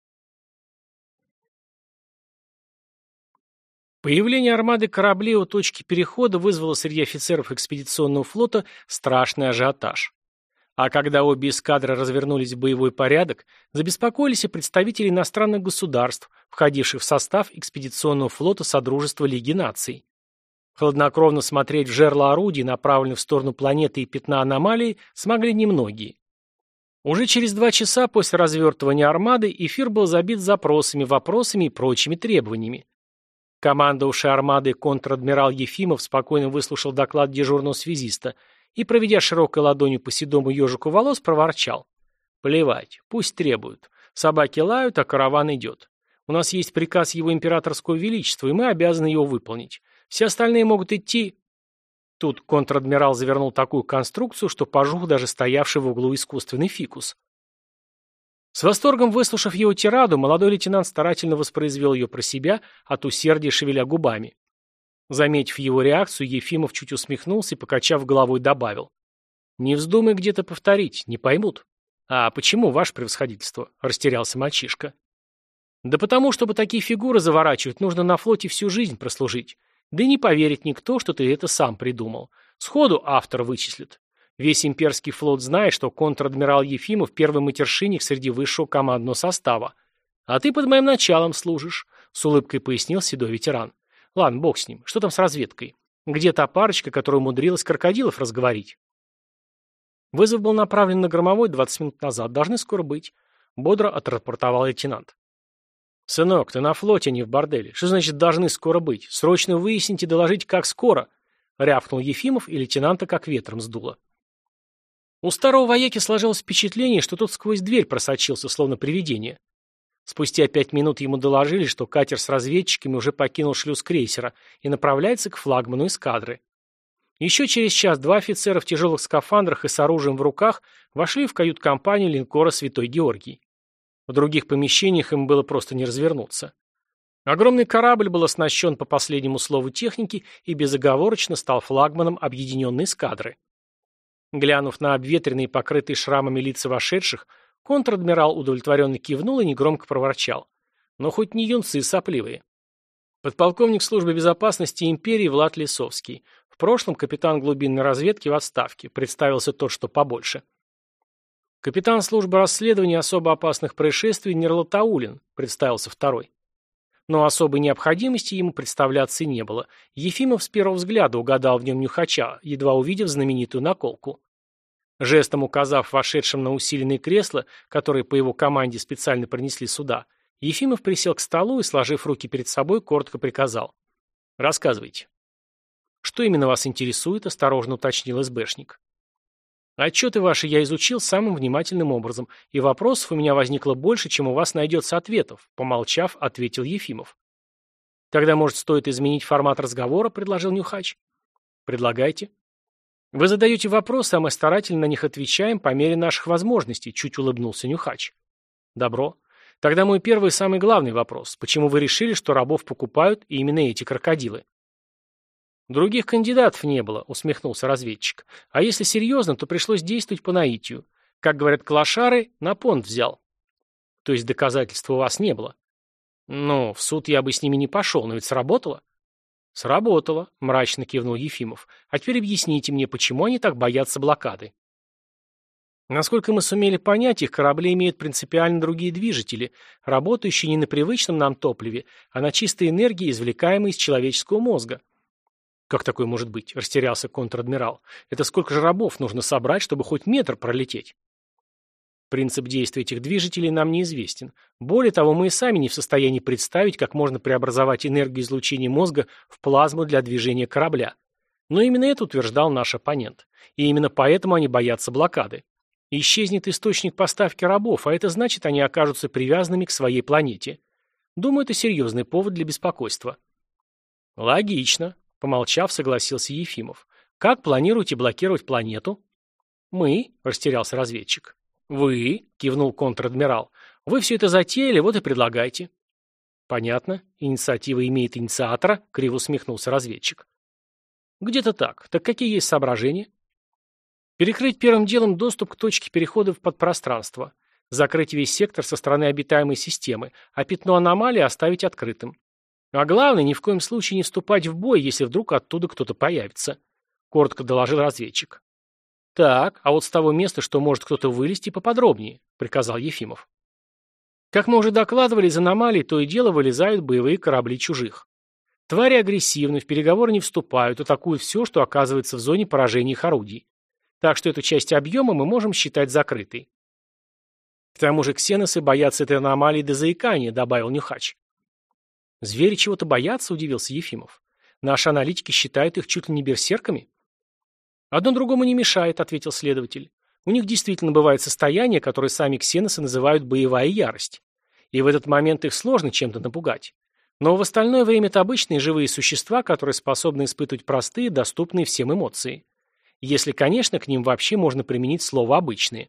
Speaker 1: Появление армады кораблей у точки перехода вызвало среди офицеров экспедиционного флота страшный ажиотаж. А когда обе эскадры развернулись в боевой порядок, забеспокоились и представители иностранных государств, входивших в состав экспедиционного флота Содружества Лиги Наций. Хладнокровно смотреть в жерло орудий, направленных в сторону планеты и пятна аномалии, смогли немногие. Уже через два часа после развертывания армады эфир был забит запросами, вопросами и прочими требованиями. Командовавший армадой контр-адмирал Ефимов спокойно выслушал доклад дежурного связиста и, проведя широкой ладонью по седому ежику волос, проворчал. «Плевать, пусть требуют. Собаки лают, а караван идет. У нас есть приказ его императорского величества, и мы обязаны его выполнить. Все остальные могут идти...» Тут контр-адмирал завернул такую конструкцию, что пожух даже стоявший в углу искусственный фикус. С восторгом выслушав его тираду, молодой лейтенант старательно воспроизвел ее про себя, от усердия шевеля губами. Заметив его реакцию, Ефимов чуть усмехнулся и, покачав головой, добавил. «Не вздумай где-то повторить, не поймут». «А почему, ваше превосходительство?» – растерялся мальчишка. «Да потому, чтобы такие фигуры заворачивать, нужно на флоте всю жизнь прослужить. Да и не поверит никто, что ты это сам придумал. Сходу автор вычислит. Весь имперский флот знает, что контр-адмирал Ефимов – первый матершинник среди высшего командного состава. А ты под моим началом служишь», – с улыбкой пояснил седой ветеран. «Ладно, бог с ним. Что там с разведкой? Где та парочка, которая умудрилась крокодилов разговорить?» «Вызов был направлен на Громовой двадцать минут назад. Должны скоро быть», — бодро отрапортовал лейтенант. «Сынок, ты на флоте, а не в борделе. Что значит «должны скоро быть»? Срочно выясните и доложить, как скоро», — рявкнул Ефимов, и лейтенанта как ветром сдуло. У старого вояки сложилось впечатление, что тот сквозь дверь просочился, словно привидение. Спустя пять минут ему доложили, что катер с разведчиками уже покинул шлюз крейсера и направляется к флагману эскадры. Еще через час два офицера в тяжелых скафандрах и с оружием в руках вошли в кают-компанию линкора «Святой Георгий». В других помещениях им было просто не развернуться. Огромный корабль был оснащен по последнему слову техники и безоговорочно стал флагманом объединенной эскадры. Глянув на обветренные, покрытые шрамами лица вошедших, контр-адмирал удовлетворенно кивнул и негромко проворчал. Но хоть не юнцы сопливые. Подполковник службы безопасности империи Влад Лисовский. В прошлом капитан глубинной разведки в отставке. Представился тот, что побольше. Капитан службы расследования особо опасных происшествий Нерлатаулин. Представился второй. Но особой необходимости ему представляться и не было. Ефимов с первого взгляда угадал в нем нюхача, едва увидев знаменитую наколку. Жестом указав вошедшим на усиленные кресла, которые по его команде специально принесли сюда, Ефимов присел к столу и, сложив руки перед собой, коротко приказал. «Рассказывайте». «Что именно вас интересует?» – осторожно уточнил СБшник. «Отчеты ваши я изучил самым внимательным образом, и вопросов у меня возникло больше, чем у вас найдется ответов», – помолчав, ответил Ефимов. «Тогда, может, стоит изменить формат разговора?» – предложил Нюхач. «Предлагайте». «Вы задаете вопросы, а мы старательно на них отвечаем по мере наших возможностей», – чуть улыбнулся Нюхач. «Добро. Тогда мой первый и самый главный вопрос. Почему вы решили, что рабов покупают именно эти крокодилы?» «Других кандидатов не было», — усмехнулся разведчик. «А если серьезно, то пришлось действовать по наитию. Как говорят клошары, на понт взял». «То есть доказательства у вас не было?» «Ну, в суд я бы с ними не пошел, но ведь сработало». «Сработало», — мрачно кивнул Ефимов. «А теперь объясните мне, почему они так боятся блокады?» Насколько мы сумели понять, их корабли имеют принципиально другие движители, работающие не на привычном нам топливе, а на чистой энергии, извлекаемой из человеческого мозга. «Как такое может быть?» – растерялся контр-адмирал. «Это сколько же рабов нужно собрать, чтобы хоть метр пролететь?» Принцип действия этих движителей нам неизвестен. Более того, мы и сами не в состоянии представить, как можно преобразовать энергию излучения мозга в плазму для движения корабля. Но именно это утверждал наш оппонент. И именно поэтому они боятся блокады. Исчезнет источник поставки рабов, а это значит, они окажутся привязанными к своей планете. Думаю, это серьезный повод для беспокойства. Логично, помолчав, согласился Ефимов. Как планируете блокировать планету? Мы, растерялся разведчик. Вы, кивнул контр-адмирал. Вы все это затеяли, вот и предлагайте. Понятно. Инициатива имеет инициатора, криво усмехнулся разведчик. Где-то так. Так какие есть соображения? Перекрыть первым делом доступ к точке перехода в подпространство. Закрыть весь сектор со стороны обитаемой системы, а пятно аномалии оставить открытым. А главное, ни в коем случае не вступать в бой, если вдруг оттуда кто-то появится. Коротко доложил разведчик. Так, а вот с того места, что может кто-то вылезти, поподробнее, приказал Ефимов. Как мы уже докладывали, из аномалий то и дело вылезают боевые корабли чужих. Твари агрессивны, в переговоры не вступают, атакуют все, что оказывается в зоне поражения их орудий. Так что эту часть объема мы можем считать закрытой. К тому же ксеносы боятся этой аномалии до заикания, добавил Нюхач. Звери чего-то боятся, удивился Ефимов. Наши аналитики считают их чуть ли не берсерками. Одно другому не мешает, ответил следователь. У них действительно бывает состояние, которое сами ксеносы называют боевая ярость. И в этот момент их сложно чем-то напугать. Но в остальное время это обычные живые существа, которые способны испытывать простые, доступные всем эмоции. Если, конечно, к ним вообще можно применить слово «обычные».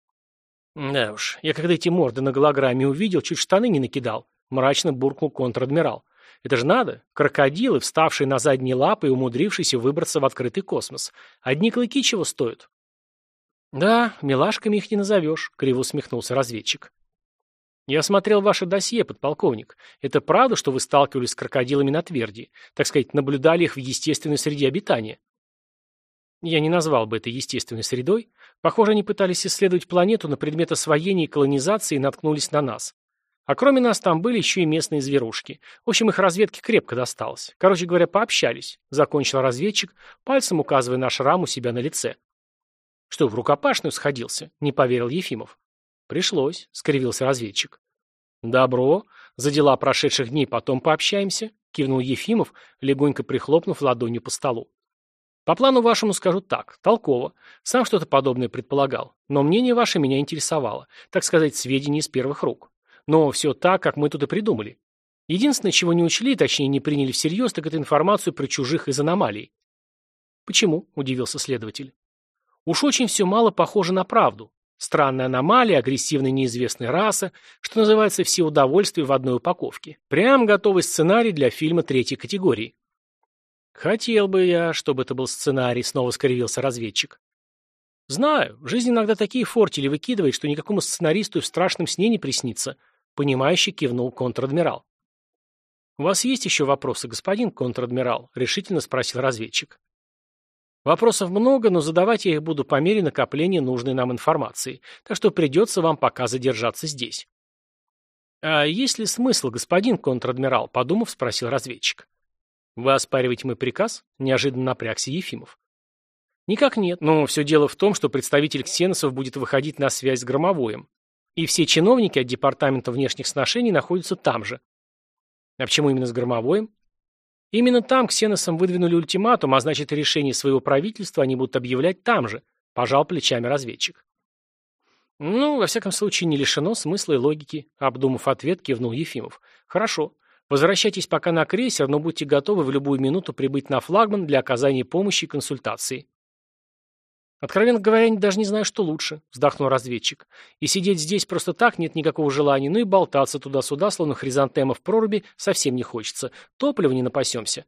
Speaker 1: Да уж, я когда эти морды на голограмме увидел, чуть штаны не накидал, мрачно буркнул контр-адмирал. Это же надо, крокодилы, вставшие на задние лапы и умудрившиеся выбраться в открытый космос. Одни клыки чего стоят? Да, милашками их не назовешь, криво усмехнулся разведчик. Я смотрел ваше досье, подполковник. Это правда, что вы сталкивались с крокодилами на тверди? Так сказать, наблюдали их в естественной среде обитания? Я не назвал бы это естественной средой. Похоже, они пытались исследовать планету на предмет освоения и колонизации и наткнулись на нас. А кроме нас там были еще и местные зверушки. В общем, их разведке крепко досталось. Короче говоря, пообщались. Закончил разведчик, пальцем указывая на шрам у себя на лице. Что, в рукопашную сходился? Не поверил Ефимов. Пришлось, скривился разведчик. Добро. За дела прошедших дней потом пообщаемся, кивнул Ефимов, легонько прихлопнув ладонью по столу. По плану вашему скажу так, толково. Сам что-то подобное предполагал. Но мнение ваше меня интересовало. Так сказать, сведения из первых рук. Но все так, как мы тут и придумали. Единственное, чего не учли, точнее не приняли всерьез, так это информацию про чужих из аномалий. Почему? Удивился следователь. Уж очень все мало похоже на правду. Странная аномалия, агрессивная неизвестная раса, что называется, все удовольствия в одной упаковке. Прям готовый сценарий для фильма третьей категории. Хотел бы я, чтобы это был сценарий, снова скривился разведчик. Знаю, жизнь иногда такие фортели выкидывает, что никакому сценаристу и в страшном сне не приснится, понимающе кивнул контр-адмирал. У вас есть еще вопросы, господин контр-адмирал? Решительно спросил разведчик. Вопросов много, но задавать я их буду по мере накопления нужной нам информации, так что придется вам пока задержаться здесь. А есть ли смысл, господин контр-адмирал? Подумав, спросил разведчик. Вы оспариваете мой приказ? Неожиданно напрягся Ефимов. Никак нет, но все дело в том, что представитель ксеносов будет выходить на связь с Громовоем. И все чиновники от Департамента внешних сношений находятся там же. А почему именно с Громовоем? Именно там ксеносам выдвинули ультиматум, а значит и решение своего правительства они будут объявлять там же, пожал плечами разведчик. Ну, во всяком случае, не лишено смысла и логики, обдумав ответ, кивнул Ефимов. Хорошо. Возвращайтесь пока на крейсер, но будьте готовы в любую минуту прибыть на флагман для оказания помощи и консультации. Откровенно говоря, даже не знаю, что лучше, вздохнул разведчик. И сидеть здесь просто так нет никакого желания, ну и болтаться туда-сюда, словно хризантема в проруби, совсем не хочется. Топлива не напасемся.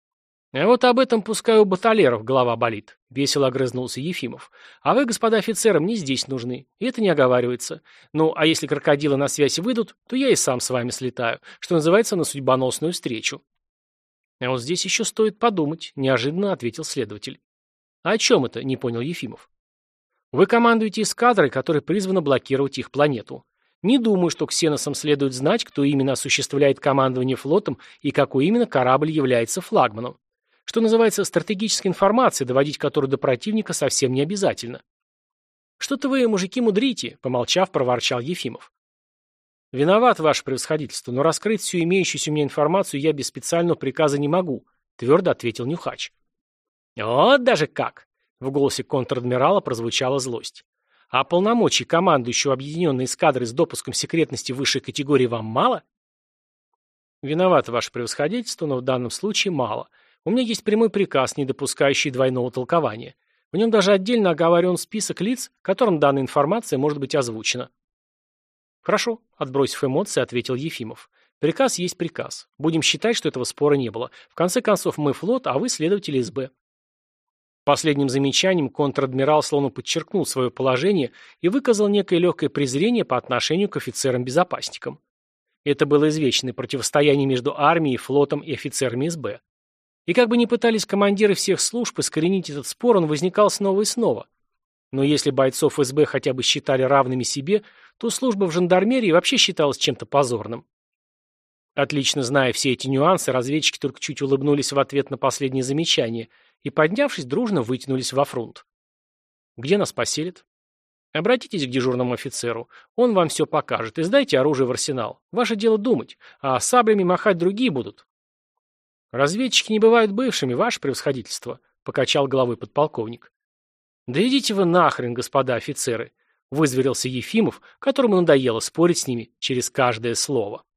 Speaker 1: А вот об этом пускай у баталеров голова болит, весело огрызнулся Ефимов. А вы, господа офицеры, мне здесь нужны. И это не оговаривается. Ну, а если крокодилы на связь выйдут, то я и сам с вами слетаю, что называется, на судьбоносную встречу. А вот здесь еще стоит подумать, неожиданно ответил следователь. А о чем это, не понял Ефимов. Вы командуете эскадрой, которая призвана блокировать их планету. Не думаю, что ксеносам следует знать, кто именно осуществляет командование флотом и какой именно корабль является флагманом. Что называется стратегической информацией, доводить которую до противника совсем не обязательно. «Что-то вы, мужики, мудрите», — помолчав, проворчал Ефимов. «Виноват, ваше превосходительство, но раскрыть всю имеющуюся у меня информацию я без специального приказа не могу», — твердо ответил Нюхач. «Вот даже как!» — в голосе контр-адмирала прозвучала злость. «А полномочий командующего объединенной эскадрой с допуском секретности высшей категории вам мало?» «Виноват, ваше превосходительство, но в данном случае мало. У меня есть прямой приказ, не допускающий двойного толкования. В нем даже отдельно оговорен список лиц, которым данная информация может быть озвучена». «Хорошо», — отбросив эмоции, ответил Ефимов. «Приказ есть приказ. Будем считать, что этого спора не было. В конце концов, мы флот, а вы следователи СБ». Последним замечанием контр-адмирал словно подчеркнул свое положение и выказал некое легкое презрение по отношению к офицерам-безопасникам. Это было извечное противостояние между армией, флотом и офицерами СБ. И как бы ни пытались командиры всех служб искоренить этот спор, он возникал снова и снова. Но если бойцов СБ хотя бы считали равными себе, то служба в жандармерии вообще считалась чем-то позорным. Отлично зная все эти нюансы, разведчики только чуть улыбнулись в ответ на последнее замечание и, поднявшись, дружно вытянулись во фронт. «Где нас поселят?» «Обратитесь к дежурному офицеру. Он вам все покажет. И сдайте оружие в арсенал. Ваше дело думать, а саблями махать другие будут». «Разведчики не бывают бывшими, ваше превосходительство», — покачал головой подполковник. «Да идите вы нахрен, господа офицеры», — вызверился Ефимов, которому надоело спорить с ними через каждое слово.